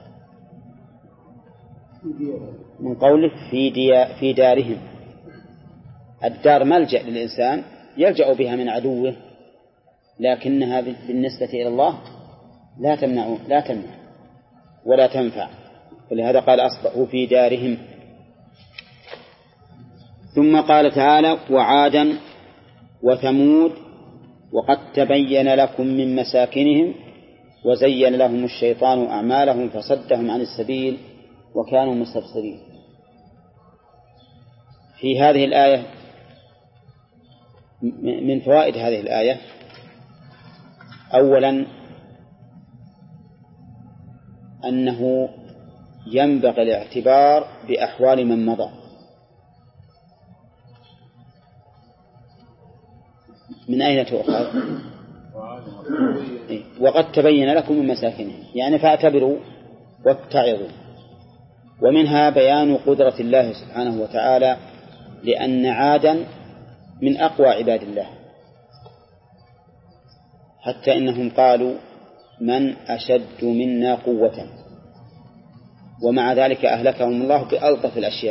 من قوله في دارهم. الدار ملجأ للإنسان يلجأ بها من عدوه، لكنها بالنسبة إلى الله لا تمنع ولا تنفع، ولهذا قال أصبحوا في دارهم. ثم قال تعالى وعادا وثمود وقد تبين لكم من مساكنهم وزين لهم الشيطان أعمالهم فصدهم عن السبيل وكانوا مستبصرين. في هذه الآية من فوائد هذه الآية: أولا أنه ينبغي الاعتبار بأحوال من مضى. من أين تؤخذ؟ وقد تبين لكم من مساكنهم، يعني فاعتبروا واتعظوا. ومنها بيان قدرة الله سبحانه وتعالى، لأن عادا من أقوى عباد الله، حتى إنهم قالوا: من أشد منا قوة، ومع ذلك أهلكهم الله بألطف الأشياء.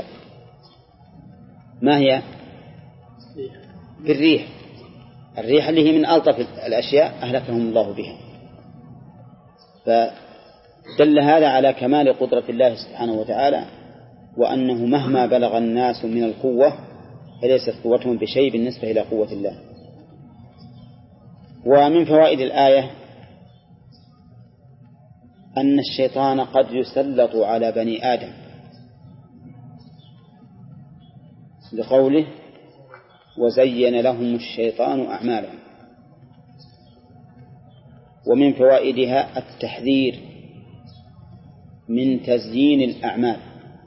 ما هي؟ بالريح، الريح اللي هي من ألطف الأشياء أهلكهم الله بها. فدل هذا على كمال قدرة الله سبحانه وتعالى، وأنه مهما بلغ الناس من القوة فليست قوتهم بشيء بالنسبة إلى قوة الله. ومن فوائد الآية أن الشيطان قد يسلط على بني آدم، لقوله: وزين لهم الشيطان أعمالهم. ومن فوائدها التحذير من تزيين الأعمال.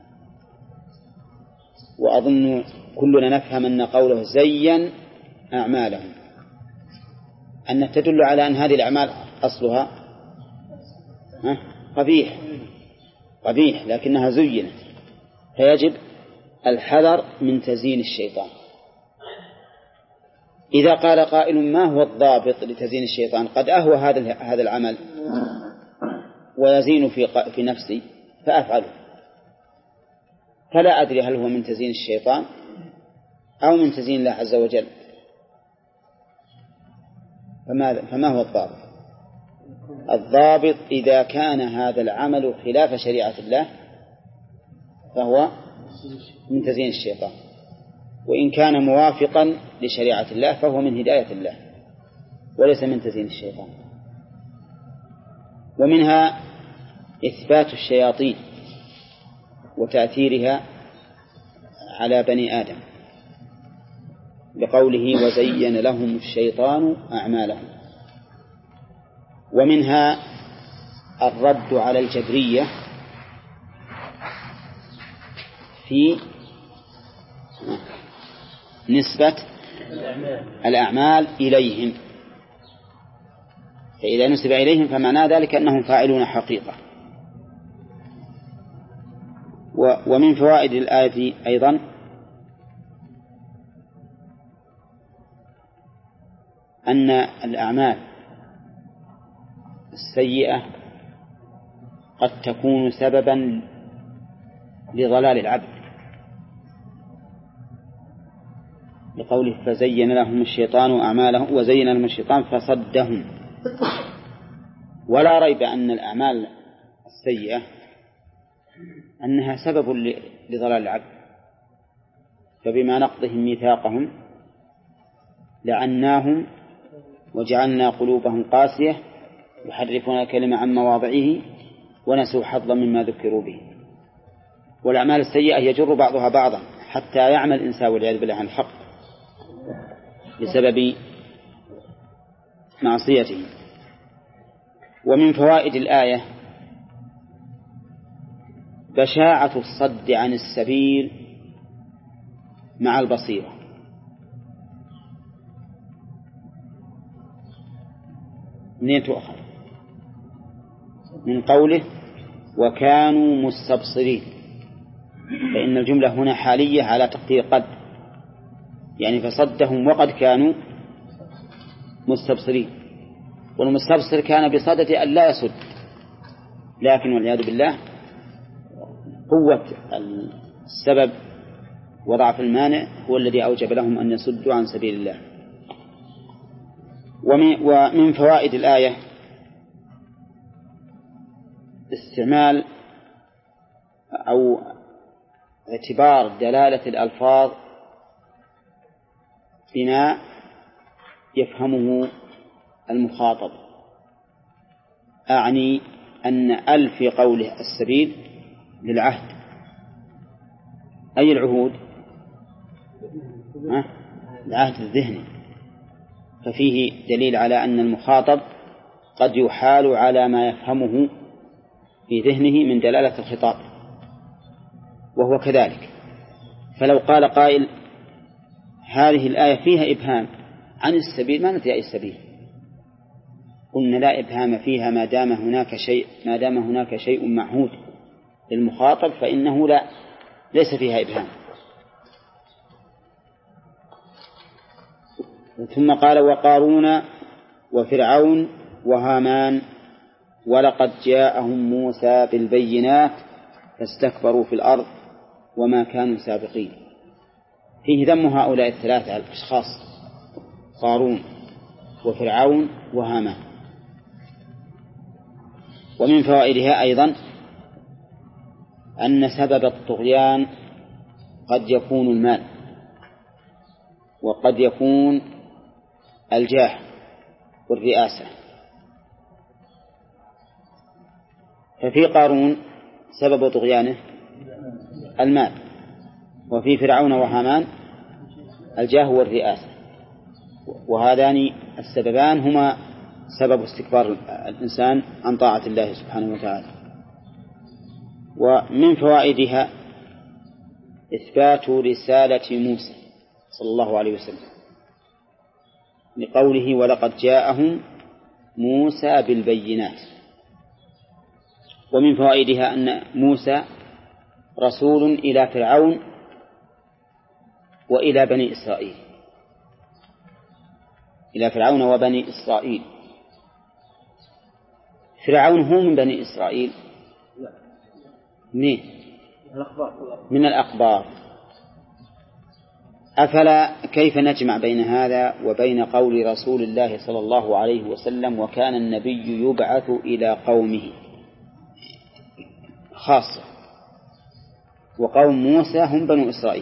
وأظن كلنا نفهم أن قوله زين أعمالهم أن تدل على أن هذه الأعمال أصلها قبيح لكنها زينت، فيجب الحذر من تزيين الشيطان. إذا قال قائل: ما هو الضابط لتزيين الشيطان؟ قد أهوى هذا العمل ويزين في نفسي فأفعله، فلا أدري هل هو من تزيين الشيطان أو من تزيين الله عز وجل. فما هو الضابط؟ الضابط إذا كان هذا العمل خلاف شريعة الله فهو من تزيين الشيطان، وإن كان موافقا لشريعة الله فهو من هداية الله وليس من تزيين الشيطان. ومنها إثبات الشياطين وتأثيرها على بني آدم، بقوله: وزين لهم الشيطان أعمالهم. ومنها الرد على الجبرية في نسبة الأعمال إليهم، فإذا نسب إليهم فمعنى ذلك أنهم فاعلون حقيقة. ومن فوائد الآية أيضا أن الأعمال السيئة قد تكون سببا لضلال العبد، لقوله: فزين لهم الشيطان أعمالهم وزين لهم الشيطان فصدهم. ولا ريب أن الأعمال السيئة أنها سبب لضلال العبد، فبما نقضهم ميثاقهم لعناهم وجعلنا قلوبهم قاسية يحرفون الكلمة عن مواضعه ونسوا حظا مما ذكروا به. والأعمال السيئة يجر بعضها بعضا حتى يعمل الإنسان والعياذ بالله عن الحق بسبب معصيته. ومن فوائد الآية بشاعة الصد عن السبيل مع البصيرة. منين تؤخذ؟ من قوله: وكانوا مستبصرين، فإن الجملة هنا حالية على تقدير قد، يعني فصدهم وقد كانوا مستبصرين. والمستبصر كان بصدد أن لا يصد، لكن والعياذ بالله قوة السبب وضعف المانع هو الذي أوجب لهم أن يصدوا عن سبيل الله. ومن فوائد الآية استعمال أو اعتبار دلالة الألفاظ بما يفهمه المخاطب. أعني أن ال في قوله السبيل للعهد. أي العهود؟ العهد الذهني، ففيه دليل على أن المخاطب قد يحال على ما يفهمه في ذهنه من دلالة الخطاب، وهو كذلك. فلو قال قائل هذه الآية فيها إبهام عن السبيل، ما ندري أي السبيل، قلنا لا إبهام فيها ما دام هناك شيء معهود للمخاطب فإنه ليس فيها إبهام. ثم قال وقارون وفرعون وهامان ولقد جاءهم موسى بالبينات فاستكبروا في الأرض وما كانوا سابقين. فيه ذم هؤلاء الثلاثة الأشخاص، قارون وفرعون وهامان. ومن فوائدها أيضا أن سبب الطغيان قد يكون المال وقد يكون الجاه والرئاسة. ففي قارون سبب طغيانه المال، وفي فرعون وهامان الجاه والرئاسة، وهذان السببان هما سبب استكبار الإنسان عن طاعة الله سبحانه وتعالى. ومن فوائدها إثبات رسالة موسى صلى الله عليه وسلم لقوله ولقد جاءهم موسى بالبينات. ومن فوائدها أن موسى رسول إلى فرعون وإلى بني إسرائيل، إلى فرعون وبني إسرائيل. فرعون هو من بني إسرائيل؟ من الأخبار. أفلا كيف نجمع بين هذا وبين قول رسول الله صلى الله عليه وسلم وكان النبي يبعث إلى قومه خاصة، وقوم موسى هم بنو إسرائيل،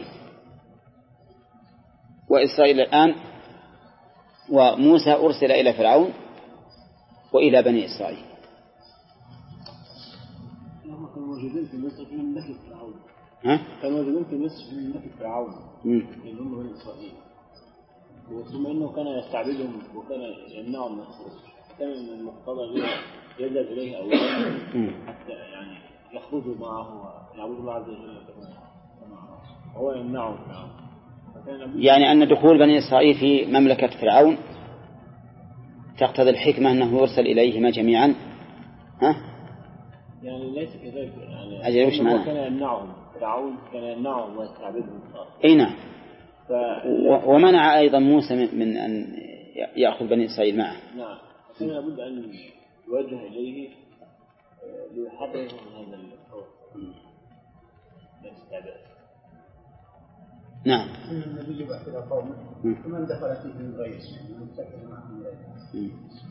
وإسرائيل الآن، وموسى أرسل إلى فرعون وإلى بني إسرائيل. كانوا موجودين في مصر في مملكة فرعون. كانوا موجودين في مصر في مملكة فرعون اللي هم بني إسرائيل، ثم إنه كان يستعبدهم وكان يمنعهم من الخروج، كان من المقتضى يذهب إليه أو حتى يعني يخرجوا معه ويعبدوا الله عز وجل وهو يمنعهم. يعني أن دخول بني إسرائيل في مملكة فرعون تقتضي الحكمة أنه يرسل إليهما جميعا. يعني ليس كذلك، يعني أجل وش معنى؟ كان يمنعهم فرعون، كان يمنعهم ويستعبدهم. أي نعم. ومنع أيضا موسى من أن يأخذ بني إسرائيل معه. نعم، فكان لابد أن يوجه إليه ليحرره من هذا الخوف الاستعباد. نعم. النبي يبعث إلى قومه فمن دخل فيه من غيره من سكن معه من غيره.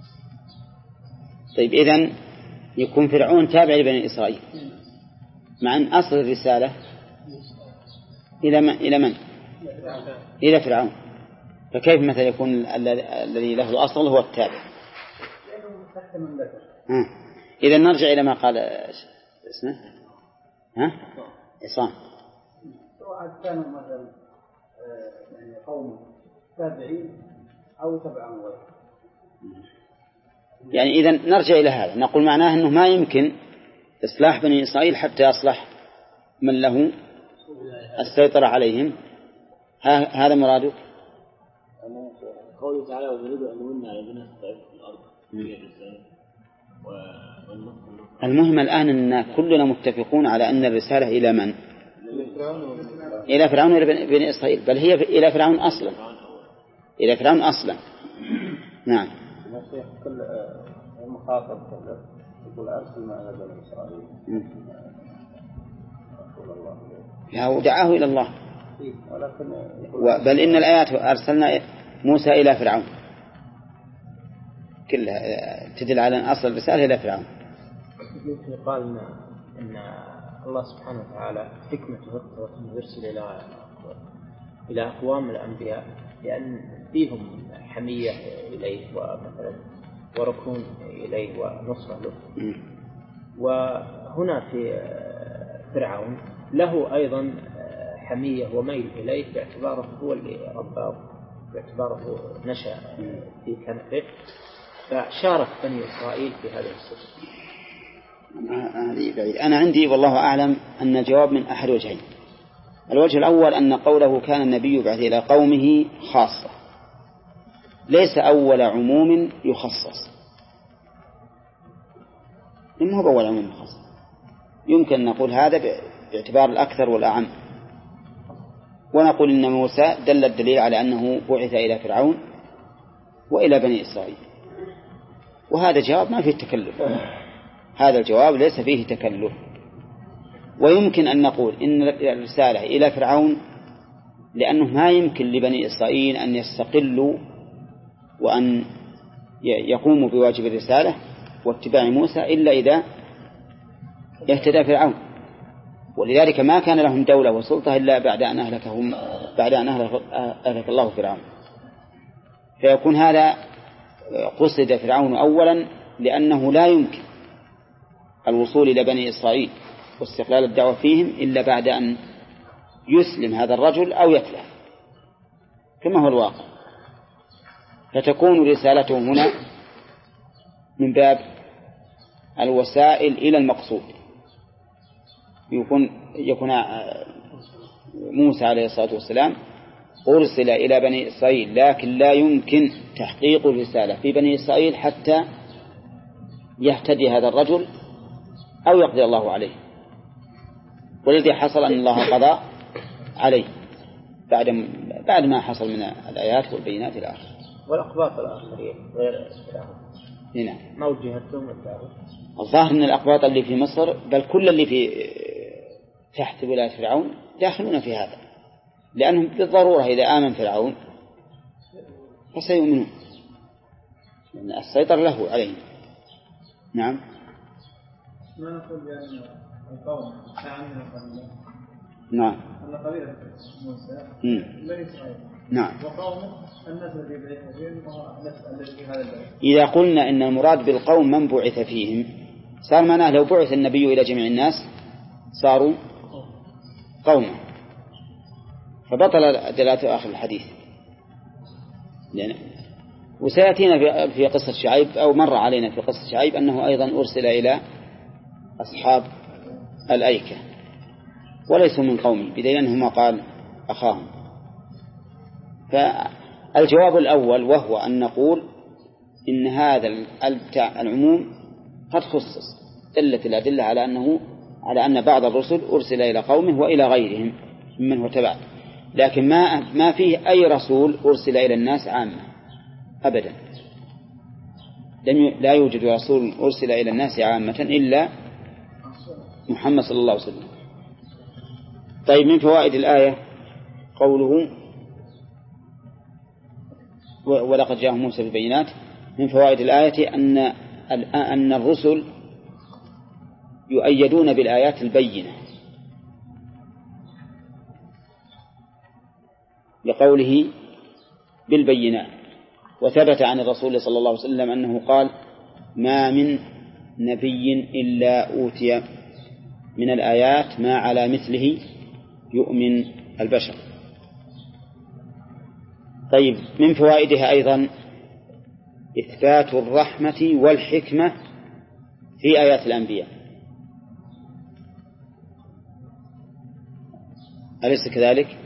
طيب إذن يكون فرعون تابع لبني إسرائيل، مع أن أصل الرسالة إلى من؟ إلى فرعون. فكيف مثلا يكون الذي له الأصل هو التابع؟ إذا نرجع إلى ما قال اسمه عصام. سواء كانوا مثلا يعني قوم تابعين أو تبعا غير. يعني إذا نرجع إلى هذا، نقول معناه أنه ما يمكن إصلاح بني إسرائيل حتى يصلح من له السيطرة عليهم. هذا مراده. قوله تعالى ويريد أن يمن على الذين استضعفوا في الأرض. المهم الآن أن كلنا متفقون على أن الرسالة إلى من؟ إلى فرعون وإلى بني إسرائيل، بل هي إلى فرعون أصلا، إلى فرعون أصلا. نعم. كل المخاطب يقول أرسل معنا بني إسرائيل. ودعاه إلى الله. بل إن الآيات أرسلنا موسى إلى فرعون كلها تدل على أن أصل الرسالة إلى فرعون. يقال إن الله سبحانه وتعالى حكمته يرسل إلى أقوام الأنبياء لأن فيهم حمية إليه ومثلا وركون إليه ونصرة له. وهنا في فرعون له أيضا حمية وميل إليه باعتباره هو اللي رباه باعتباره نشأ في كنفه، فشارك بني إسرائيل في هذه الصفة. أنا عندي والله أعلم أن الجواب من أحد وجهين. الوجه الأول أن قوله كان النبي بعث إلى قومه خاصة، ليس أول عموم يخصص، إنه هو أول عموم يخصص. يمكن أن نقول هذا باعتبار الأكثر والأعم، ونقول إن موسى دل الدليل على أنه بعث إلى فرعون وإلى بني إسرائيل، وهذا جواب ما فيه تكلف، هذا الجواب ليس فيه تكلف. ويمكن أن نقول إن الرسالة إلى فرعون لأنه ما يمكن لبني إسرائيل أن يستقلوا وأن يقوموا بواجب الرسالة واتباع موسى إلا إذا يهتدى فرعون، ولذلك ما كان لهم دولة وسلطة إلا بعد أن أهلك الله فرعون. فيكون هذا قصد فرعون أولا لأنه لا يمكن الوصول إلى بني إسرائيل واستقلال الدعوة فيهم إلا بعد أن يسلم هذا الرجل أو يتلف كما هو الواقع. فتكون رسالته هنا من باب الوسائل إلى المقصود. يكون موسى عليه الصلاة والسلام أرسل إلى بني إسرائيل، لكن لا يمكن تحقيق الرسالة في بني إسرائيل حتى يهتدي هذا الرجل أو يقضي الله عليه، والذي حصل أن الله قضى عليه بعد ما حصل من الآيات والبينات إلى آخره. والأقباط الآخرين غير هنا ما وجهتهم الدعوة. الظاهر أن الأقباط اللي في مصر بل كل اللي في تحت ولاية فرعون داخلون في هذا، لأنهم بالضرورة إذا آمن فرعون فسيؤمنون، لأن السيطرة له عليهم. نعم. ما نقول بأن القوم عاملين قليلا. نعم. أن قبيلة موسى بني إسرائيل. نعم. وقومه الناس الذي بعث فيهم الذي في هذا البلد. إذا قلنا إن المراد بالقوم من بعث فيهم صار معناه لو بعث النبي إلى جميع الناس صاروا قوما، فبطل دلالة آخر الحديث. وسيأتينا في قصة شعيب أو مر علينا في قصة شعيب أنه أيضا أرسل إلى أصحاب الأيكة وليسوا من قومه، بدليل أنه قال أخاهم. فالجواب الأول وهو أن نقول إن هذا العموم قد خصص، دلت الأدلة على أن بعض الرسل أرسل إلى قومه وإلى غيرهم ممن هو تبع، لكن ما فيه أي رسول أرسل إلى الناس عامة أبدا. لا يوجد رسول أرسل إلى الناس عامة إلا محمد صلى الله عليه وسلم. طيب، من فوائد الآية قوله ولقد جاءهم موسى بالبينات. من فوائد الآية أن الرسل يؤيدون بالآيات البينة، لقوله بالبينات. وثبت عن الرسول صلى الله عليه وسلم أنه قال ما من نبي إلا أوتي من الآيات ما على مثله يؤمن البشر. طيب، من فوائدها أيضا إثبات الرحمة والحكمة في آيات الأنبياء، أليس كذلك؟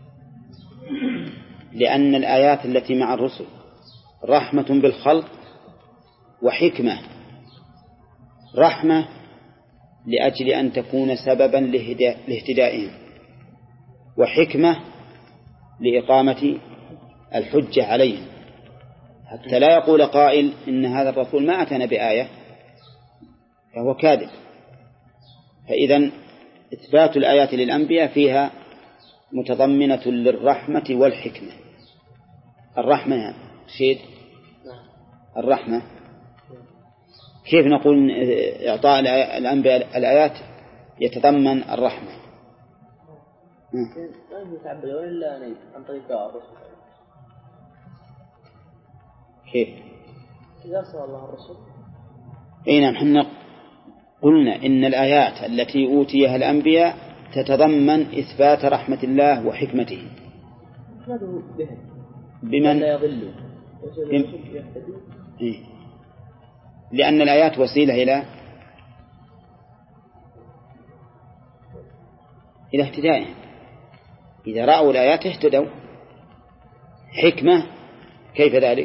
لأن الآيات التي مع الرسل رحمة بالخلق وحكمة. رحمة لأجل أن تكون سببا لاهتدائهم، وحكمة لإقامة الحجة عليهم، حتى لا يقول قائل إن هذا الرسول ما أتانا بآية فهو كاذب. فإذا إثبات الآيات للأنبياء فيها متضمنة للرحمة والحكمة. الرحمة شيء، الرحمة كيف نقول إعطاء الأنبياء الآيات يتضمن الرحمة؟ لا يتعبدون إلا عن طريق الرسل. كيف؟ إذا أرسل الله الرسل. أي نعم، حنا قلنا إن الآيات التي أوتيها الأنبياء تتضمن إثبات رحمة الله وحكمته. بمن لا يضل لأن الآيات وسيلة إلى اهتدائهم. إذا رأوا الآيات اهتدوا. حكمة كيف ذلك؟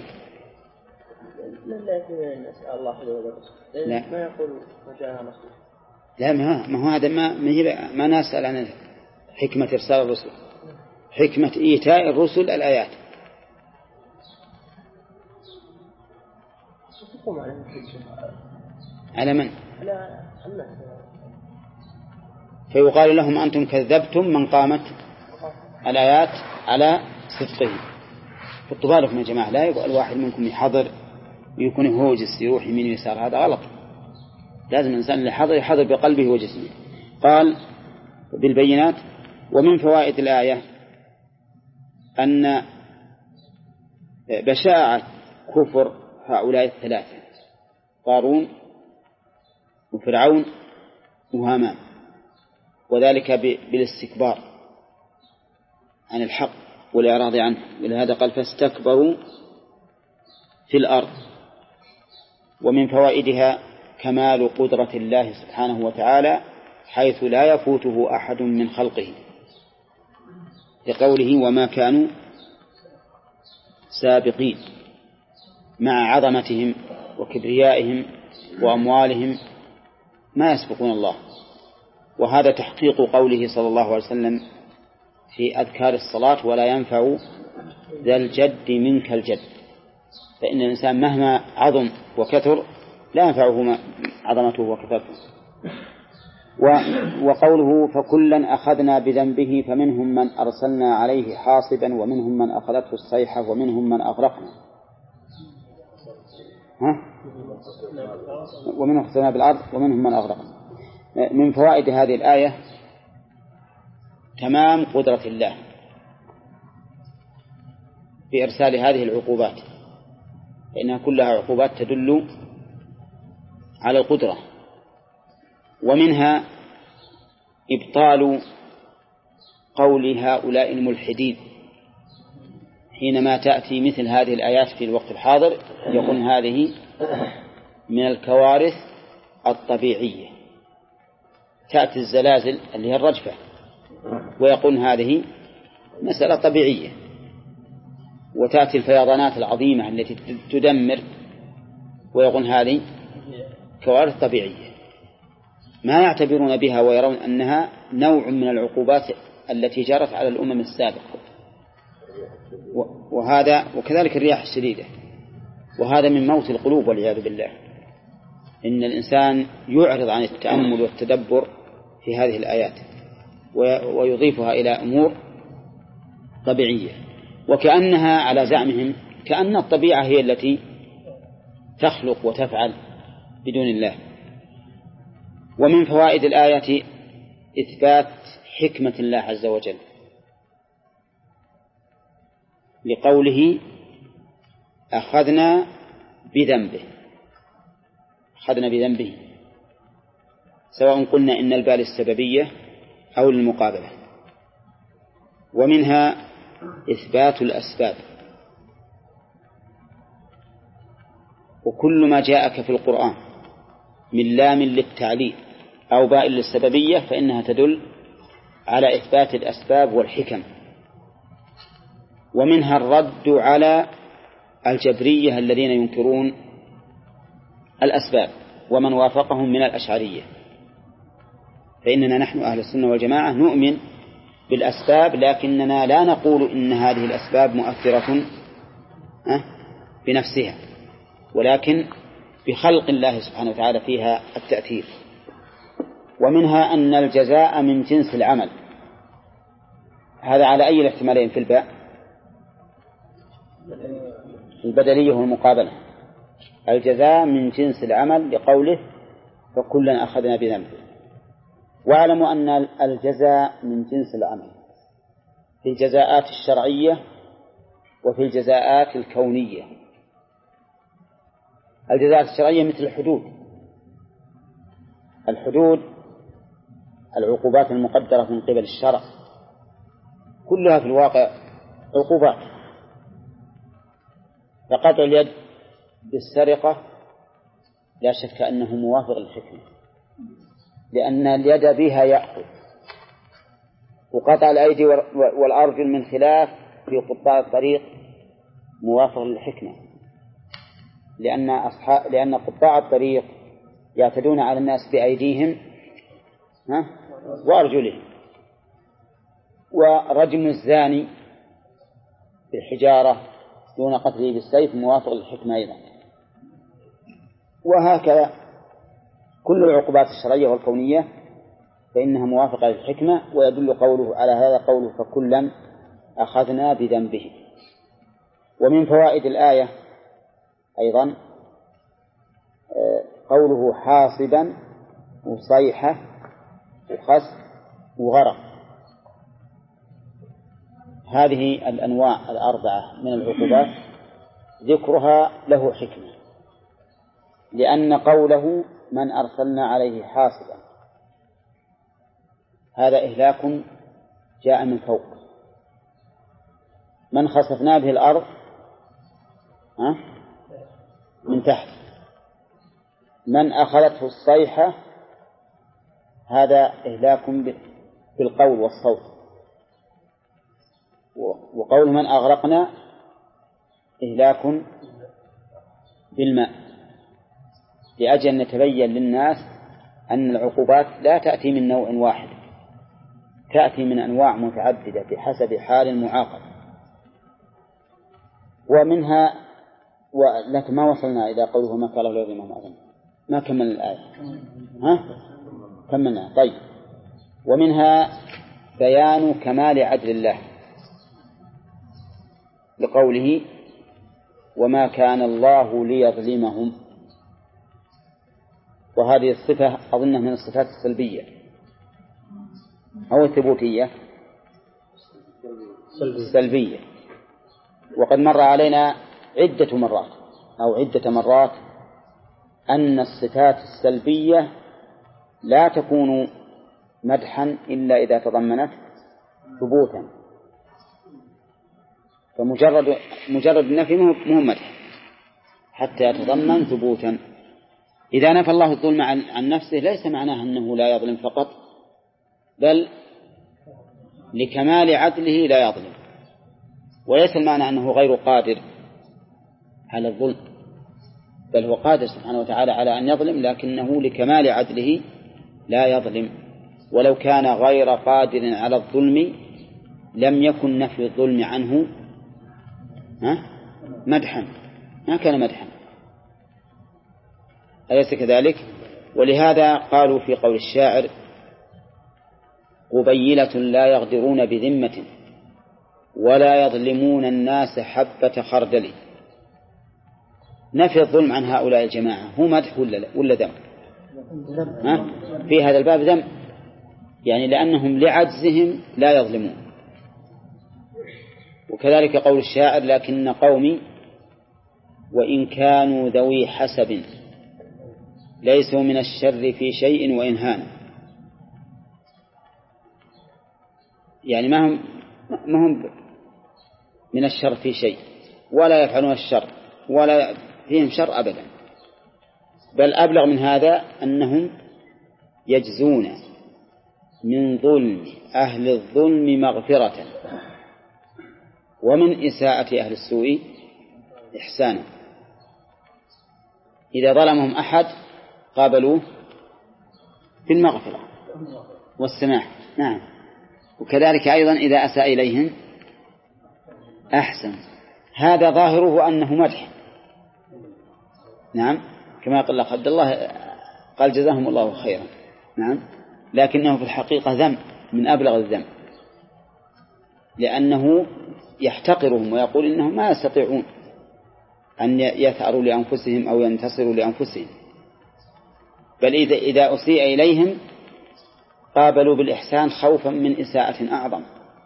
لا الله لا ما يقول ما جاء رسول. لا ما هو هذا ما نسأل عن حكمة إرسال الرسل، حكمة إيتاء الرسل الآيات. على من؟ على الناس. فيقال لهم أنتم كذبتم من قامت الآيات على صدقه. حطوا بالكم يا جماعة، لا يبقى الواحد منكم يحضر ويكون هوجس يروح يمين ويسار، هذا غلط. لازم الإنسان اللي يحضر بقلبه وجسمه. قال بالبينات. ومن فوائد الآية أن بشاعة كفر هؤلاء الثلاثة قارون وفرعون وهامان، وذلك بالاستكبار عن الحق والإعراض عنه، ولهذا قال فاستكبروا في الأرض. ومن فوائدها كمال قدرة الله سبحانه وتعالى حيث لا يفوته أحد من خلقه، لقوله وما كانوا سابقين. مع عظمتهم وكبريائهم وأموالهم ما يسبقون الله. وهذا تحقيق قوله صلى الله عليه وسلم في أذكار الصلاة ولا ينفع ذا الجد منك الجد. فإن الإنسان مهما عظم وكثر لا ينفعه عظمته وكثرته. وقوله فكلا أخذنا بذنبه فمنهم من أرسلنا عليه حاصبا ومنهم من أخذته الصيحة ومنهم من أغرقنا ومنهم خسفنا بالأرض ومنهم من أغرقنا. من فوائد هذه الآية تمام قدرة الله بإرسال هذه العقوبات، فإنها كلها عقوبات تدل على القدرة. ومنها إبطال قول هؤلاء الملحدين حينما تأتي مثل هذه الآيات في الوقت الحاضر، يقول هذه من الكوارث الطبيعية. تأتي الزلازل اللي هي الرجفة ويقول هذه مسألة طبيعية، وتأتي الفيضانات العظيمة التي تدمر ويقول هذه كوارث طبيعية، ما يعتبرون بها ويرون أنها نوع من العقوبات التي جرت على الأمم السابقة. وهذا وكذلك الرياح الشديدة، وهذا من موت القلوب والعياذ بالله. إن الإنسان يعرض عن التأمل والتدبر في هذه الآيات ويضيفها إلى أمور طبيعية، وكأنها على زعمهم كأن الطبيعة هي التي تخلق وتفعل بدون الله. ومن فوائد الآية إثبات حكمة الله عز وجل، لقوله أخذنا بذنبه، أخذنا بذنبه، سواء قلنا إن البال السببية أو المقابلة. ومنها إثبات الأسباب، وكل ما جاءك في القرآن من لام للتعليل أو باء للسببية فإنها تدل على إثبات الأسباب والحكم. ومنها الرد على الجبرية الذين ينكرون الأسباب ومن وافقهم من الأشعرية، فإننا نحن أهل السنة والجماعة نؤمن بالأسباب، لكننا لا نقول إن هذه الأسباب مؤثرة بنفسها، ولكن بخلق الله سبحانه وتعالى فيها التأثير. ومنها أن الجزاء من جنس العمل، هذا على أي الاحتمالين في الباء؟ البدلية والمقابلة. الجزاء من جنس العمل لقوله فكلا أخذنا بذنبه. واعلموا أن الجزاء من جنس العمل في الجزاءات الشرعية وفي الجزاءات الكونية. الجزاءات الشرعية مثل الحدود العقوبات المقدرة من قبل الشرع كلها في الواقع عقوبات، فقطع اليد بالسرقة لا شك أنه موافق للحكمة، لأن اليد بها يأخذ، وقطع الأيدي والأرجل من خلاف في قطاع الطريق موافق للحكمة، لأن قطاع الطريق يعتدون على الناس بأيديهم وأرجلهم. ورجم الزاني بالحجارة دون قتله بالسيف موافق للحكمة أيضا. وهكذا كل العقوبات الشرعية والكونية فإنها موافقة للحكمة، ويدل قوله على هذا قوله فكلا أخذنا بذنبه. ومن فوائد الآية أيضا قوله حاصبا وصيحة وخسف وغرق، هذه الأنواع الأربعة من العقوبات ذكرها له حكمة، لأن قوله من أرسلنا عليه حاصبا هذا إهلاك جاء من فوق، من خسفنا به الأرض من تحت، من أخذته الصيحة هذا إهلاك بالقول والصوت، وقول من أغرقنا إهلاك بالماء، لأجل أن نتبين للناس أن العقوبات لا تأتي من نوع واحد، تأتي من أنواع متعددة بحسب حال المعاقب. ومنها لكن ما وصلنا إلى قوله ما قاله الذين ما كمل الآية كملنا. طيب. ومنها بيان كمال عدل الله لقوله وما كان الله ليظلمهم، وهذه الصفة أظنها من الصفات السلبية أو الثبوتية السلبية. وقد مر علينا عدة مرات أن الصفات السلبية لا تكون مدحا إلا إذا تضمنت ثبوتا، فمجرد النفي مو مدح حتى يتضمن ثبوتا. إذا نفى الله الظلم عن نفسه ليس معناه أنه لا يظلم فقط، بل لكمال عدله لا يظلم، وليس المعنى أنه غير قادر على الظلم، بل هو قادر سبحانه وتعالى على أن يظلم، لكنه لكمال عدله لا يظلم. ولو كان غير قادر على الظلم لم يكن نفي الظلم عنه مدحا، ما كان مدحا، أليس كذلك؟ ولهذا قالوا في قول الشاعر قبيلة لا يغدرون بذمة ولا يظلمون الناس حبة خردل. نفي الظلم عن هؤلاء الجماعة هو مدح ولا ذم؟ في هذا الباب ذم، يعني لأنهم لعجزهم لا يظلمون. وكذلك قول الشاعر لكن قومي وإن كانوا ذوي حسب ليسوا من الشر في شيء وإن هانوا، يعني ما هم من الشر في شيء ولا يفعلون الشر ولا فيهم شر أبدا، بل أبلغ من هذا أنهم يجزون من ظلم أهل الظلم مغفرة ومن إساءة أهل السوء إحسانا. إذا ظلمهم أحد قابلوه في المغفرة والسماح، نعم. وكذلك أيضا إذا أساء إليهم أحسن. هذا ظاهره أنه مدح، نعم، كما قال الأخ عبد الله قال جزاهم الله خيرا، نعم، لكنه في الحقيقة ذم من أبلغ الذم، لأنه يحتقرهم ويقول إنهم ما يستطيعون أن يثأروا لأنفسهم أو ينتصروا لأنفسهم، بل إذا أسيء إليهم قابلوا بالإحسان خوفا من إساءة أعظم،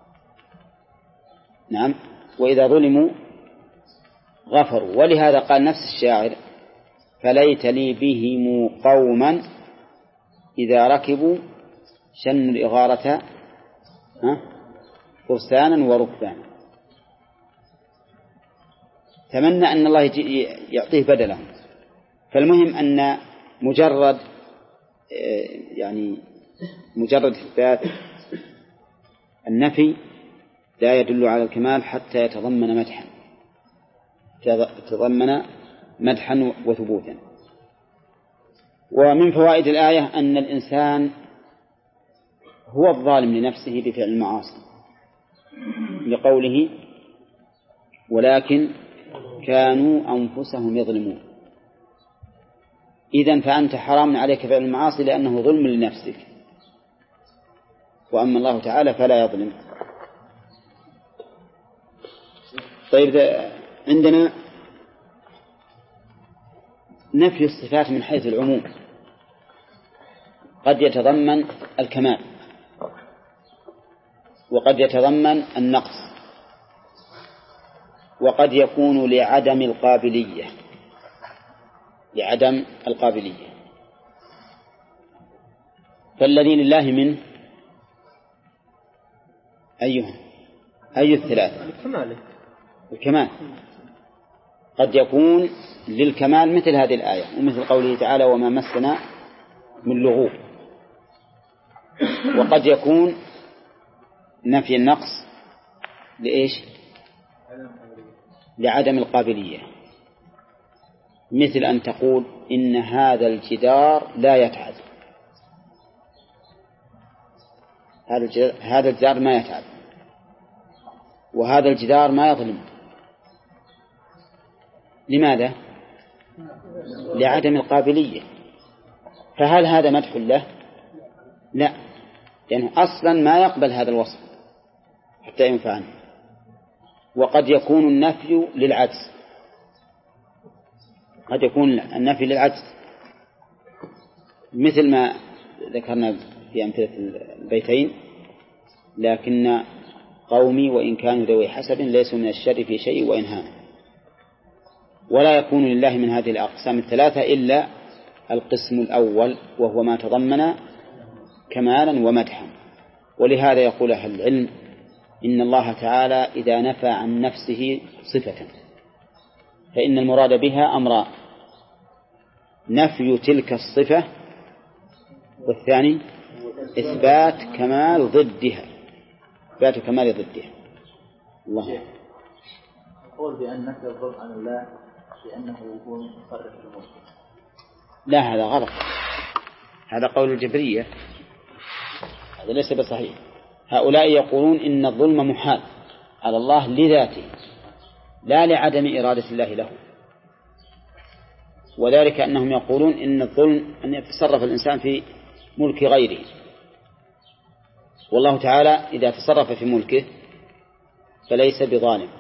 نعم، وإذا ظلموا غفروا. ولهذا قال نفس الشاعر فليت لي بهم قوما إذا ركبوا شنوا الإغارة فرسانا وركبانا. تمنى أن الله يعطيه بدله. فالمهم أن مجرد إثبات النفي لا يدل على الكمال حتى يتضمن مدحا وثبوتا. ومن فوائد الآية أن الإنسان هو الظالم لنفسه بفعل المعاصي، لقوله ولكن كانوا أنفسهم يظلمون. إذن فأنت حرام عليك فعل المعاصي لأنه ظلم لنفسك، وأما الله تعالى فلا يظلم. طيب، عندنا نفي الصفات من حيث العموم قد يتضمن الكمال وقد يتضمن النقص وقد يكون لعدم القابلية. فالذي لله منه أي الثلاثة؟ الكمال. قد يكون للكمال مثل هذه الآية ومثل قوله تعالى وما مسنا من لغوب. وقد يكون نفي النقص لإيش؟ لعدم القابلية، مثل أن تقول إن هذا الجدار لا يتعب، هذا الجدار ما يتعب، وهذا الجدار ما يظلم. لماذا؟ لعدم القابلية. فهل هذا مدح له؟ لا، لأنه أصلا ما يقبل هذا الوصف حتى ينفع عنه. وقد يكون النفي للعجز، قد يكون النفي للعجز مثل ما ذكرنا في أمثلة البيتين لكن قومي وإن كانوا ذوي حسب ليسوا من الشر في شيء وإن هان. ولا يكون لله من هذه الأقسام الثلاثة إلا القسم الأول وهو ما تضمن كمالا ومدحا. ولهذا يقول أهل العلم إن الله تعالى إذا نفى عن نفسه صفة فإن المراد بها أمران: نفي تلك الصفة، والثاني إثبات كمال ضدها. الله يقول بأن نفي الظلم عن الله لأنه هو مصرف الملك. لا، هذا غلط، هذا قول الجبرية، هذا ليس بصحيح. هؤلاء يقولون إن الظلم محال على الله لذاته لا لعدم إرادة الله له، وذلك أنهم يقولون إن الظلم أن يتصرف الإنسان في ملك غيره، والله تعالى إذا تصرف في ملكه فليس بظالم،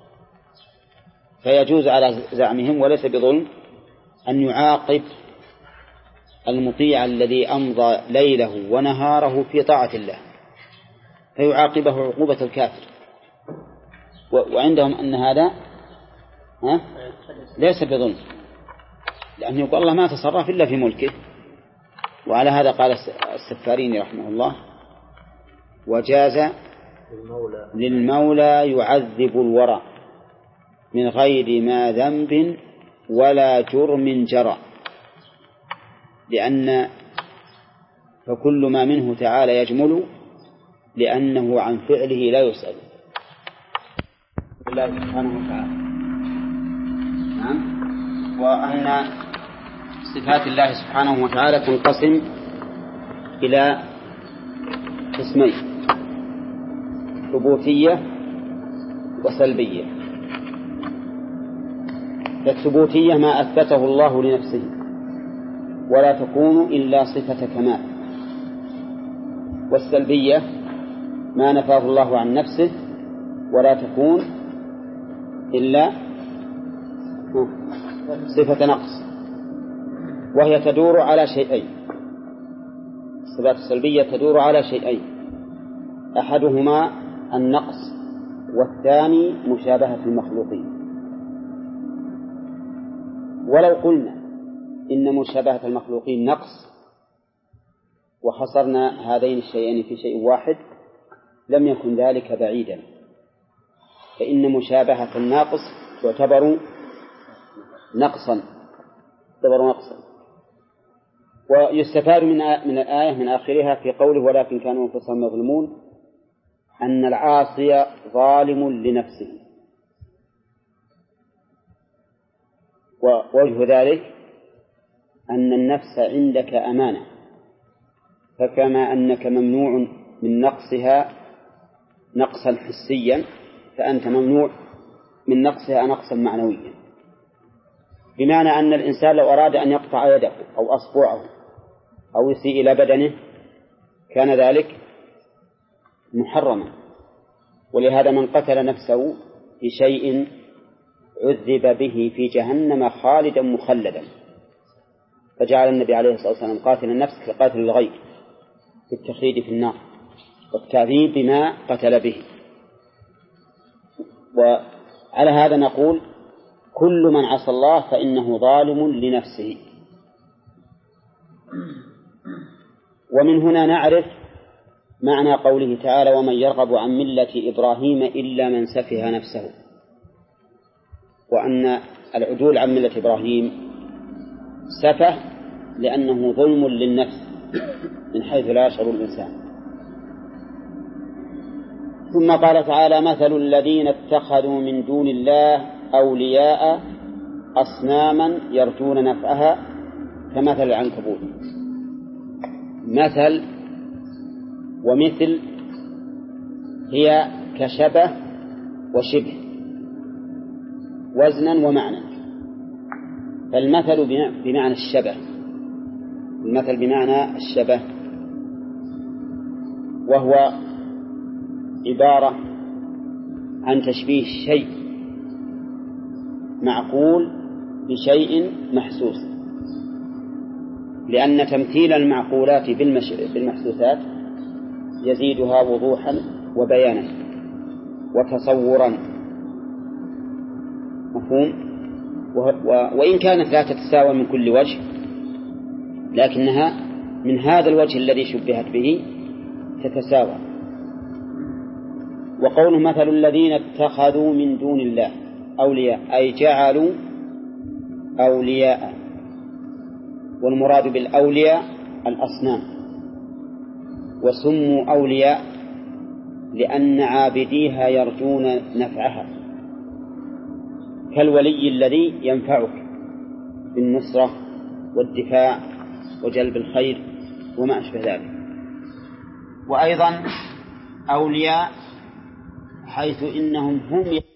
فيجوز على زعمهم وليس بظلم أن يعاقب المطيع الذي أمضى ليله ونهاره في طاعة الله، فيعاقبه عقوبة الكافر. وعندهم أن هذا ليس بظلم، لأنه يقول الله ما تصرف إلا في ملكه. وعلى هذا قال السفاريني رحمه الله: وجاز للمولى يعذب الورى من غير ما ذنب ولا جرم جرى، لأن فكل ما منه تعالى يجمل لأنه عن فعله لا يسأل الله سبحانه وتعالى. وأن صفات الله سبحانه وتعالى تنقسم إلى قسمين: ثبوتية وسلبية. فالثبوتية ما أثبته الله لنفسه ولا تكون إلا صفة كمال، والسلبية ما نفاه الله عن نفسه ولا تكون إلا صفة نقص، وهي تدور على شيئين. الصفات السلبية تدور على شيئين: أحدهما النقص، والثاني مشابهة المخلوقين. ولو قلنا إن مشابهة المخلوقين نقص وحصرنا هذين الشيئين في شيء واحد لم يكن ذلك بعيدا، فإن مشابهة الناقص يعتبر نقصا. ويستفاد من الآية من آخرها في قوله ولكن كانوا أنفسهم يظلمون أن العاصي ظالم لنفسه. ووجه ذلك أن النفس عندك أمانة، فكما أنك ممنوع من نقصها نقصا حسيا فأنت ممنوع من نقصها نقصا معنويا، بمعنى أن الإنسان لو أراد أن يقطع يده أو أصبعه أو يسيء إلى بدنه كان ذلك محرما. ولهذا من قتل نفسه بشيء عذب به في جهنم خالدا مخلدا، فجعل النبي عليه الصلاة والسلام قاتل النفس كقاتل الغير في التخليد في النار والتعذيب بما قتل به. وعلى هذا نقول كل من عصى الله فإنه ظالم لنفسه. ومن هنا نعرف معنى قوله تعالى ومن يرغب عن ملة إبراهيم إلا من سفه نفسه، وأن العدول عن ملة إبراهيم سفه لأنه ظلم للنفس من حيث لا يشعر الإنسان. ثم قال تعالى مثل الذين اتخذوا من دون الله أولياء أصناما يرجون نفعها كمثل العنكبوت. مثل ومثل هي كشبه وشبه وزنا ومعنى، فالمثل بمعنى الشبه، المثل بمعنى الشبه، وهو عبارة عن تشبيه شيء معقول بشيء محسوس، لأن تمثيل المعقولات بالمحسوسات يزيدها وضوحا وبيانا وتصورا، مفهوم؟ وإن كانت لا تتساوى من كل وجه لكنها من هذا الوجه الذي شبهت به تتساوى. وقوله مثل الذين اتخذوا من دون الله أولياء أي جعلوا أولياء، والمراد بالأولياء الأصنام، وسموا أولياء لأن عابديها يرجون نفعها، كالولي الذي ينفعك بالنصرة والدفاع وجلب الخير وما أشبه ذلك. وأيضا أولياء حيث إنهم هم